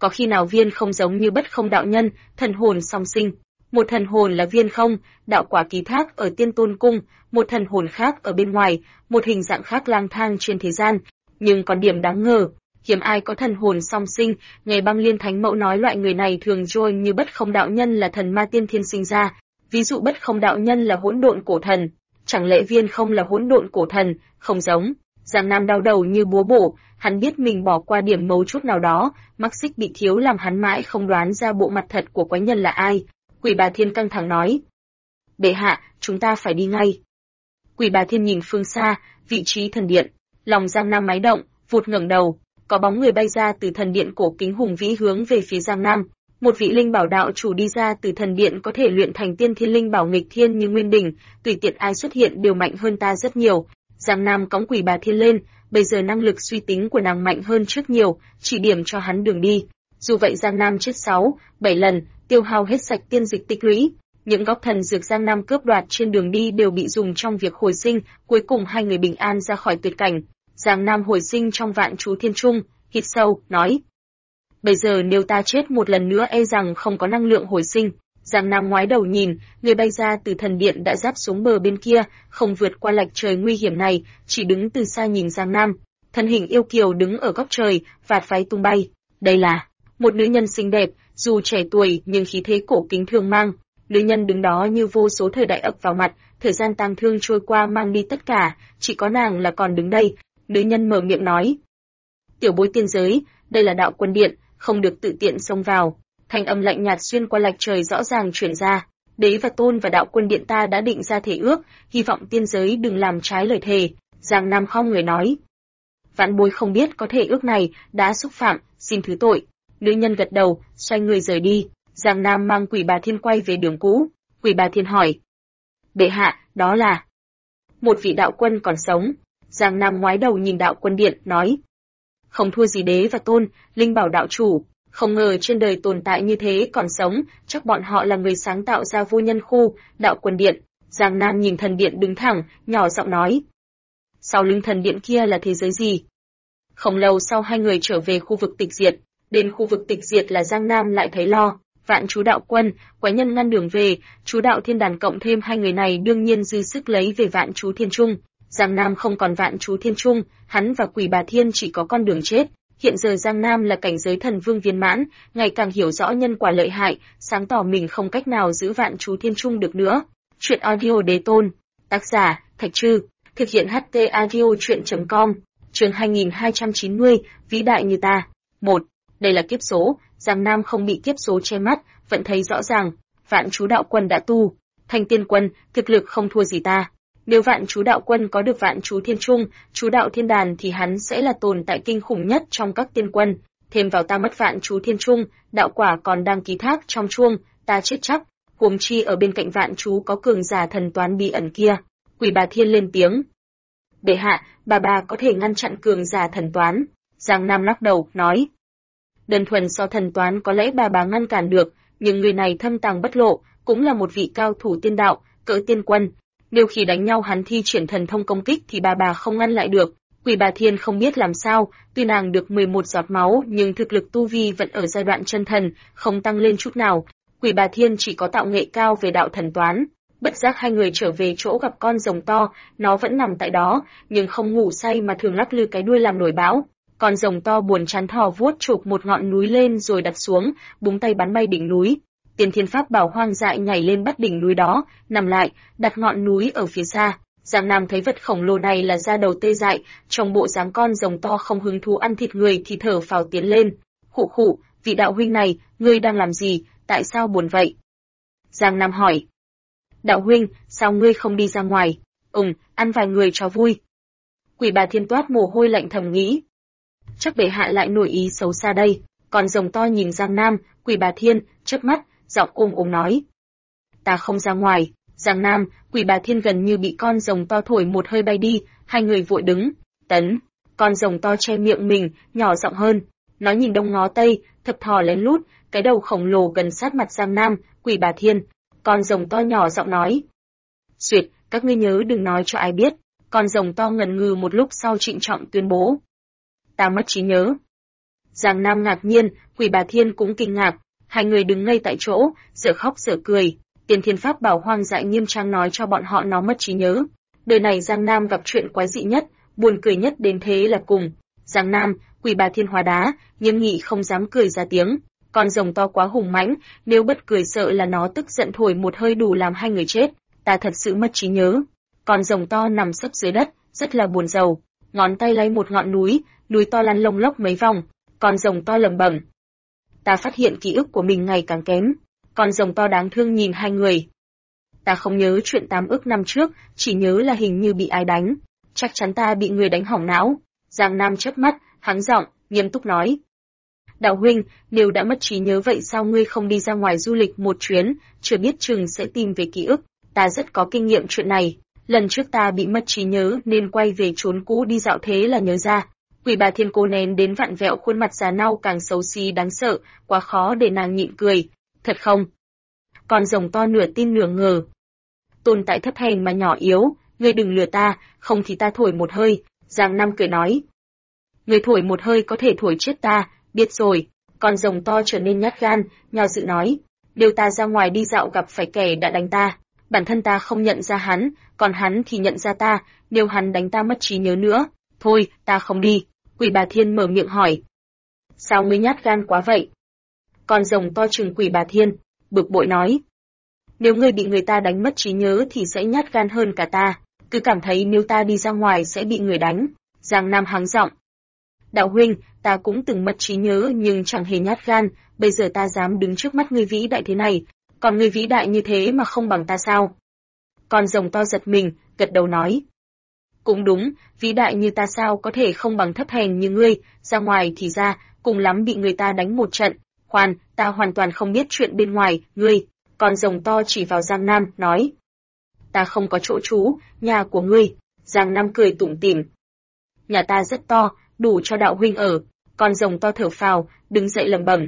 có khi nào Viên Không giống như Bất Không đạo nhân, thần hồn song sinh? Một thần hồn là Viên Không, đạo quả ký thác ở Tiên Tôn cung, một thần hồn khác ở bên ngoài, một hình dạng khác lang thang trên thế gian. Nhưng còn điểm đáng ngờ, hiếm ai có thần hồn song sinh. Ngày Băng Liên Thánh Mẫu nói loại người này thường trôi như Bất Không đạo nhân là thần ma tiên thiên sinh ra. Ví dụ Bất Không đạo nhân là hỗn độn cổ thần, chẳng lẽ Viên Không là hỗn độn cổ thần? Không giống. Giang Nam đau đầu như búa bổ, hắn biết mình bỏ qua điểm mấu chốt nào đó, mắc xích bị thiếu làm hắn mãi không đoán ra bộ mặt thật của quái nhân là ai. Quỷ Bà Thiên căng thẳng nói: "Bệ hạ, chúng ta phải đi ngay." Quỷ Bà Thiên nhìn phương xa, vị trí thần điện, lòng Giang Nam máy động, vụt ngẩng đầu, có bóng người bay ra từ thần điện cổ kính hùng vĩ hướng về phía Giang Nam. Một vị linh bảo đạo chủ đi ra từ thần điện có thể luyện thành tiên thiên linh bảo nghịch thiên như Nguyên Đỉnh, tùy tiện ai xuất hiện đều mạnh hơn ta rất nhiều. Giang Nam cõng Quỷ Bà Thiên lên, bây giờ năng lực suy tính của nàng mạnh hơn trước nhiều, chỉ điểm cho hắn đường đi. Dù vậy Giang Nam chết 6, 7 lần, tiêu hao hết sạch tiên dịch tích lũy. Những gốc thần dược Giang Nam cướp đoạt trên đường đi đều bị dùng trong việc hồi sinh, cuối cùng hai người bình an ra khỏi tuyệt cảnh. Giang Nam hồi sinh trong Vạn Chú Thiên Trung, hít sâu, nói: "Bây giờ nếu ta chết một lần nữa e rằng không có năng lượng hồi sinh." Giang Nam ngoái đầu nhìn, người bay ra từ thần điện đã giáp xuống bờ bên kia, không vượt qua lạch trời nguy hiểm này, chỉ đứng từ xa nhìn Giang Nam. Thân hình yêu kiều đứng ở góc trời, vạt váy tung bay. Đây là một nữ nhân xinh đẹp, dù trẻ tuổi nhưng khí thế cổ kính thường mang. Nữ nhân đứng đó như vô số thời đại ập vào mặt, thời gian tang thương trôi qua mang đi tất cả, chỉ có nàng là còn đứng đây. Nữ nhân mở miệng nói: "Tiểu bối tiên giới, đây là đạo quân điện, không được tự tiện xông vào." Thanh âm lạnh nhạt xuyên qua lạch trời rõ ràng truyền ra: "Đế và Tôn và đạo quân điện ta đã định ra thể ước, hy vọng tiên giới đừng làm trái lời thề." Giang Nam khom người nói: "Vãn bối không biết có thể ước này đã xúc phạm, xin thứ tội." Nữ nhân gật đầu, xoay người rời đi. Giang Nam mang Quỷ Bà Thiên quay về đường cũ. Quỷ Bà Thiên hỏi: "Bệ hạ, đó là?" "Một vị đạo quân còn sống." Giang Nam ngoái đầu nhìn đạo quân điện, nói: "Không thua gì Đế và Tôn, linh bảo đạo chủ. Không ngờ trên đời tồn tại như thế còn sống, chắc bọn họ là người sáng tạo ra vô nhân khu, đạo quân điện." Giang Nam nhìn thần điện đứng thẳng, nhỏ giọng nói: "Sau lưng thần điện kia là thế giới gì?" Không lâu sau hai người trở về khu vực tịch diệt. Đến khu vực tịch diệt là Giang Nam lại thấy lo. Vạn Chú đạo quân, quái nhân ngăn đường về, Chú đạo thiên đàn cộng thêm hai người này đương nhiên dư sức lấy về Vạn Chú Thiên Trung. Giang Nam không còn Vạn Chú Thiên Trung, hắn và Quỷ Bà Thiên chỉ có con đường chết. Hiện giờ Giang Nam là cảnh giới thần vương viên mãn, ngày càng hiểu rõ nhân quả lợi hại, sáng tỏ mình không cách nào giữ Vạn Chú Thiên Trung được nữa. Truyện audio Đế Tôn, tác giả Thạch Trư, thực hiện HT audio truyện.com, chương 2290, vĩ đại như ta. 1. Đây là kiếp số, Giang Nam không bị kiếp số che mắt, vẫn thấy rõ ràng. Vạn Chú đạo quân đã tu thành tiên quân, thực lực không thua gì ta. Nếu Vạn Chú đạo quân có được Vạn Chú Thiên Trung, Chú đạo thiên đàn thì hắn sẽ là tồn tại kinh khủng nhất trong các tiên quân. Thêm vào ta mất Vạn Chú Thiên Trung, đạo quả còn đang ký thác trong chuông, ta chết chắc. Huống chi ở bên cạnh Vạn Chú có cường giả thần toán bí ẩn kia. Quỷ Bà Thiên lên tiếng: "Bệ hạ, bà có thể ngăn chặn cường giả thần toán." Giang Nam lắc đầu, nói: "Đơn thuần so thần toán có lẽ bà ngăn cản được, nhưng người này thâm tàng bất lộ, cũng là một vị cao thủ tiên đạo, cỡ tiên quân. Nếu khi đánh nhau hắn thi triển thần thông công kích thì bà không ngăn lại được." Quỷ Bà Thiên không biết làm sao, tuy nàng được 11 giọt máu nhưng thực lực tu vi vẫn ở giai đoạn chân thần, không tăng lên chút nào. Quỷ Bà Thiên chỉ có tạo nghệ cao về đạo thần toán. Bất giác hai người trở về chỗ gặp con rồng to, nó vẫn nằm tại đó, nhưng không ngủ say mà thường lắc lư cái đuôi làm nổi bão. Con rồng to buồn chán thò vuốt chụp một ngọn núi lên rồi đặt xuống, búng tay bắn bay đỉnh núi. Tiên Thiên Pháp Bảo hoang dại nhảy lên bắt đỉnh núi đó, nằm lại, đặt ngọn núi ở phía xa. Giang Nam thấy vật khổng lồ này là da đầu tê dại, trong bộ dáng con rồng to không hứng thú ăn thịt người thì thở phào tiến lên. "Khụ khụ, vị đạo huynh này, ngươi đang làm gì, tại sao buồn vậy?" Giang Nam hỏi. "Đạo huynh, sao ngươi không đi ra ngoài?" Ăn vài người cho vui." Quỷ Bà Thiên toát mồ hôi lạnh thầm nghĩ. Chắc bệ hạ lại nổi ý xấu xa đây. Con rồng to nhìn Giang Nam, Quỷ Bà Thiên, chớp mắt, giọng ôm nói: "Ta không ra ngoài." Giang Nam, Quỷ Bà Thiên gần như bị con rồng to thổi một hơi bay đi, hai người vội đứng. "Tấn." Con rồng to che miệng mình, nhỏ giọng hơn. Nó nhìn đông ngó tây, thập thò lén lút, cái đầu khổng lồ gần sát mặt Giang Nam, Quỷ Bà Thiên. Con rồng to nhỏ giọng nói: "Duyệt, các ngươi nhớ đừng nói cho ai biết." Con rồng to ngần ngừ một lúc sau trịnh trọng tuyên bố: "Ta mất trí nhớ." Giang Nam ngạc nhiên, Quỷ Bà Thiên cũng kinh ngạc, hai người đứng ngây tại chỗ, dở khóc dở cười. Tiên Thiên Pháp Bảo hoang dại nghiêm trang nói cho bọn họ nó mất trí nhớ. Đời này Giang Nam gặp chuyện quái dị nhất, buồn cười nhất đến thế là cùng. Giang Nam, Quỷ Bà Thiên hóa đá, nghiêm nghị không dám cười ra tiếng. Con rồng to quá hùng mãnh, nếu bật cười sợ là nó tức giận thổi một hơi đủ làm hai người chết. Ta thật sự mất trí nhớ. Con rồng to nằm sấp dưới đất, rất là buồn rầu. Ngón tay lấy một ngọn núi, núi to lăn lông lốc mấy vòng. Con rồng to lẩm bẩm. Ta phát hiện ký ức của mình ngày càng kém. Con rồng to đáng thương nhìn hai người. Ta không nhớ chuyện 8 ức năm trước, chỉ nhớ là hình như bị ai đánh. Chắc chắn ta bị người đánh hỏng não. Giang Nam chớp mắt, hắng giọng, nghiêm túc nói. Đạo huynh, nếu đã mất trí nhớ vậy sao ngươi không đi ra ngoài du lịch một chuyến, chưa biết chừng sẽ tìm về ký ức. Ta rất có kinh nghiệm chuyện này. Lần trước ta bị mất trí nhớ nên quay về chốn cũ đi dạo thế là nhớ ra. Quỷ Bà Thiên cố nén đến vặn vẹo khuôn mặt già nua càng xấu xí đáng sợ, quá khó để nàng nhịn cười. Thật không? Con rồng to nửa tin nửa ngờ. Tồn tại thấp hèn mà nhỏ yếu, ngươi đừng lừa ta, không thì ta thổi một hơi. Giang Nam cười nói. Ngươi thổi một hơi có thể thổi chết ta, biết rồi. Con rồng to trở nên nhát gan, nhào dự nói. Nếu ta ra ngoài đi dạo gặp phải kẻ đã đánh ta, bản thân ta không nhận ra hắn, còn hắn thì nhận ra ta, nếu hắn đánh ta mất trí nhớ nữa. Thôi, ta không đi. Quỷ Bà Thiên mở miệng hỏi. Sao ngươi nhát gan quá vậy? Con rồng to trừng Quỷ Bà Thiên, bực bội nói. Nếu ngươi bị người ta đánh mất trí nhớ thì sẽ nhát gan hơn cả ta, cứ cảm thấy nếu ta đi ra ngoài sẽ bị người đánh. Giang Nam hắng giọng. Đạo huynh, ta cũng từng mất trí nhớ nhưng chẳng hề nhát gan, bây giờ ta dám đứng trước mắt ngươi vĩ đại thế này, còn ngươi vĩ đại như thế mà không bằng ta sao? Con rồng to giật mình, gật đầu nói. Cũng đúng, vĩ đại như ta sao có thể không bằng thấp hèn như ngươi, ra ngoài thì ra, cùng lắm bị người ta đánh một trận. Khoan, ta hoàn toàn không biết chuyện bên ngoài, ngươi. Con rồng to chỉ vào Giang Nam, nói. Ta không có chỗ trú, nhà của ngươi. Giang Nam cười tủm tỉm. Nhà ta rất to, đủ cho đạo huynh ở. Con rồng to thở phào, đứng dậy lẩm bẩm.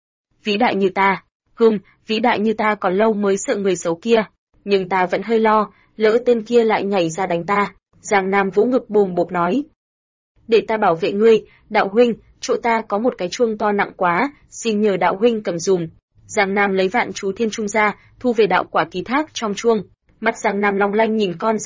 Vĩ đại như ta, vĩ đại như ta còn lâu mới sợ người xấu kia. Nhưng ta vẫn hơi lo, lỡ tên kia lại nhảy ra đánh ta. Giang Nam vỗ ngực bùm bộp nói. Để ta bảo vệ ngươi, đạo huynh, chỗ ta có một cái chuông to nặng quá, xin nhờ đạo huynh cầm dùm. Giang Nam lấy vạn chú thiên trung ra, thu về đạo quả ký thác trong chuông. Mắt Giang Nam long lanh nhìn con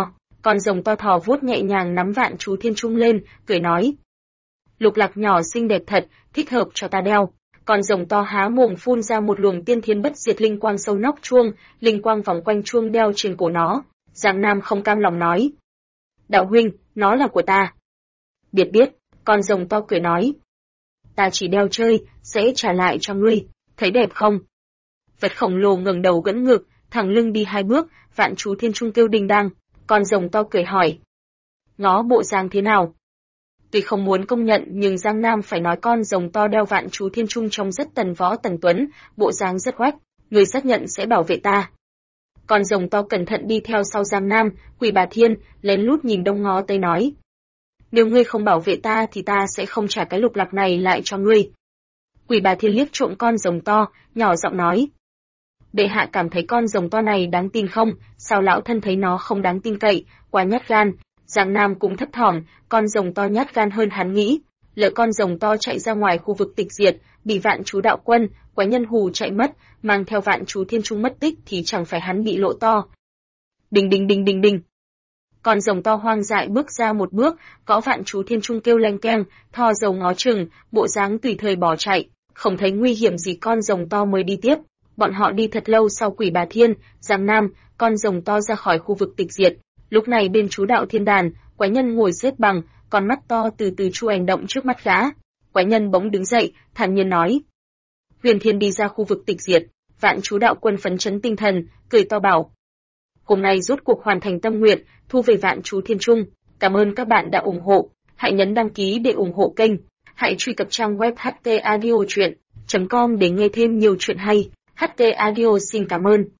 rồng to thò vuốt nhẹ nhàng nắm vạn chú thiên trung lên, cười nói. Lục lạc nhỏ xinh đẹp thật, thích hợp cho ta đeo. Con rồng to há mồm phun ra một luồng tiên thiên bất diệt linh quang sâu nóc chuông, linh quang vòng quanh chuông đeo trên cổ nó. Giang Nam không cam lòng nói. Đạo huynh, nó là của ta. Biết, con rồng to cười nói. Ta chỉ đeo chơi, sẽ trả lại cho ngươi, thấy đẹp không? Vật khổng lồ ngẩng đầu gẫn ngực, thẳng lưng đi 2 bước, vạn chú thiên trung kêu đình đăng. Con rồng to cười hỏi. Ngó bộ dáng thế nào? Tuy không muốn công nhận nhưng Giang Nam phải nói con rồng to đeo vạn chú thiên trung trông rất tần võ tần tuấn, bộ dáng rất oách, người xác nhận sẽ bảo vệ ta. Con rồng to cẩn thận đi theo sau Giang Nam, Quỷ Bà Thiên, lén lút nhìn đông ngó tây nói. Nếu ngươi không bảo vệ ta thì ta sẽ không trả cái lục lạc này lại cho ngươi. Quỷ Bà Thiên liếc trộm con rồng to, nhỏ giọng nói. Bệ hạ cảm thấy con rồng to này đáng tin không, sao lão thân thấy nó không đáng tin cậy, quá nhát gan. Giang Nam cũng thấp thỏm, con rồng to nhát gan hơn hắn nghĩ. Lỡ con rồng to chạy ra ngoài khu vực tịch diệt, bị vạn chú đạo quân, quái nhân hù chạy mất, mang theo vạn chú thiên trung mất tích thì chẳng phải hắn bị lộ to. Đinh đinh đinh đinh đinh. Con rồng to hoang dại bước ra một bước, gõ vạn chú thiên trung kêu leng keng, thò dầu ngó chừng, bộ dáng tùy thời bỏ chạy, không thấy nguy hiểm gì con rồng to mới đi tiếp. Bọn họ đi thật lâu sau Quỷ Bà Thiên, Giang Nam, con rồng to ra khỏi khu vực tịch diệt. Lúc này bên chú đạo thiên đàn, quái nhân ngồi xếp bằng, con mắt to từ từ chu hành động trước mắt gã. Quái nhân bỗng đứng dậy, thản nhiên nói. Huyền Thiên đi ra khu vực tịch diệt, vạn chú đạo quân phấn chấn tinh thần, cười to bảo. Hôm nay rốt cuộc hoàn thành tâm nguyện, thu về vạn chú thiên trung. Cảm ơn các bạn đã ủng hộ. Hãy nhấn đăng ký để ủng hộ kênh. Hãy truy cập trang web htaudio.com để nghe thêm nhiều chuyện hay. HT Audio xin cảm ơn.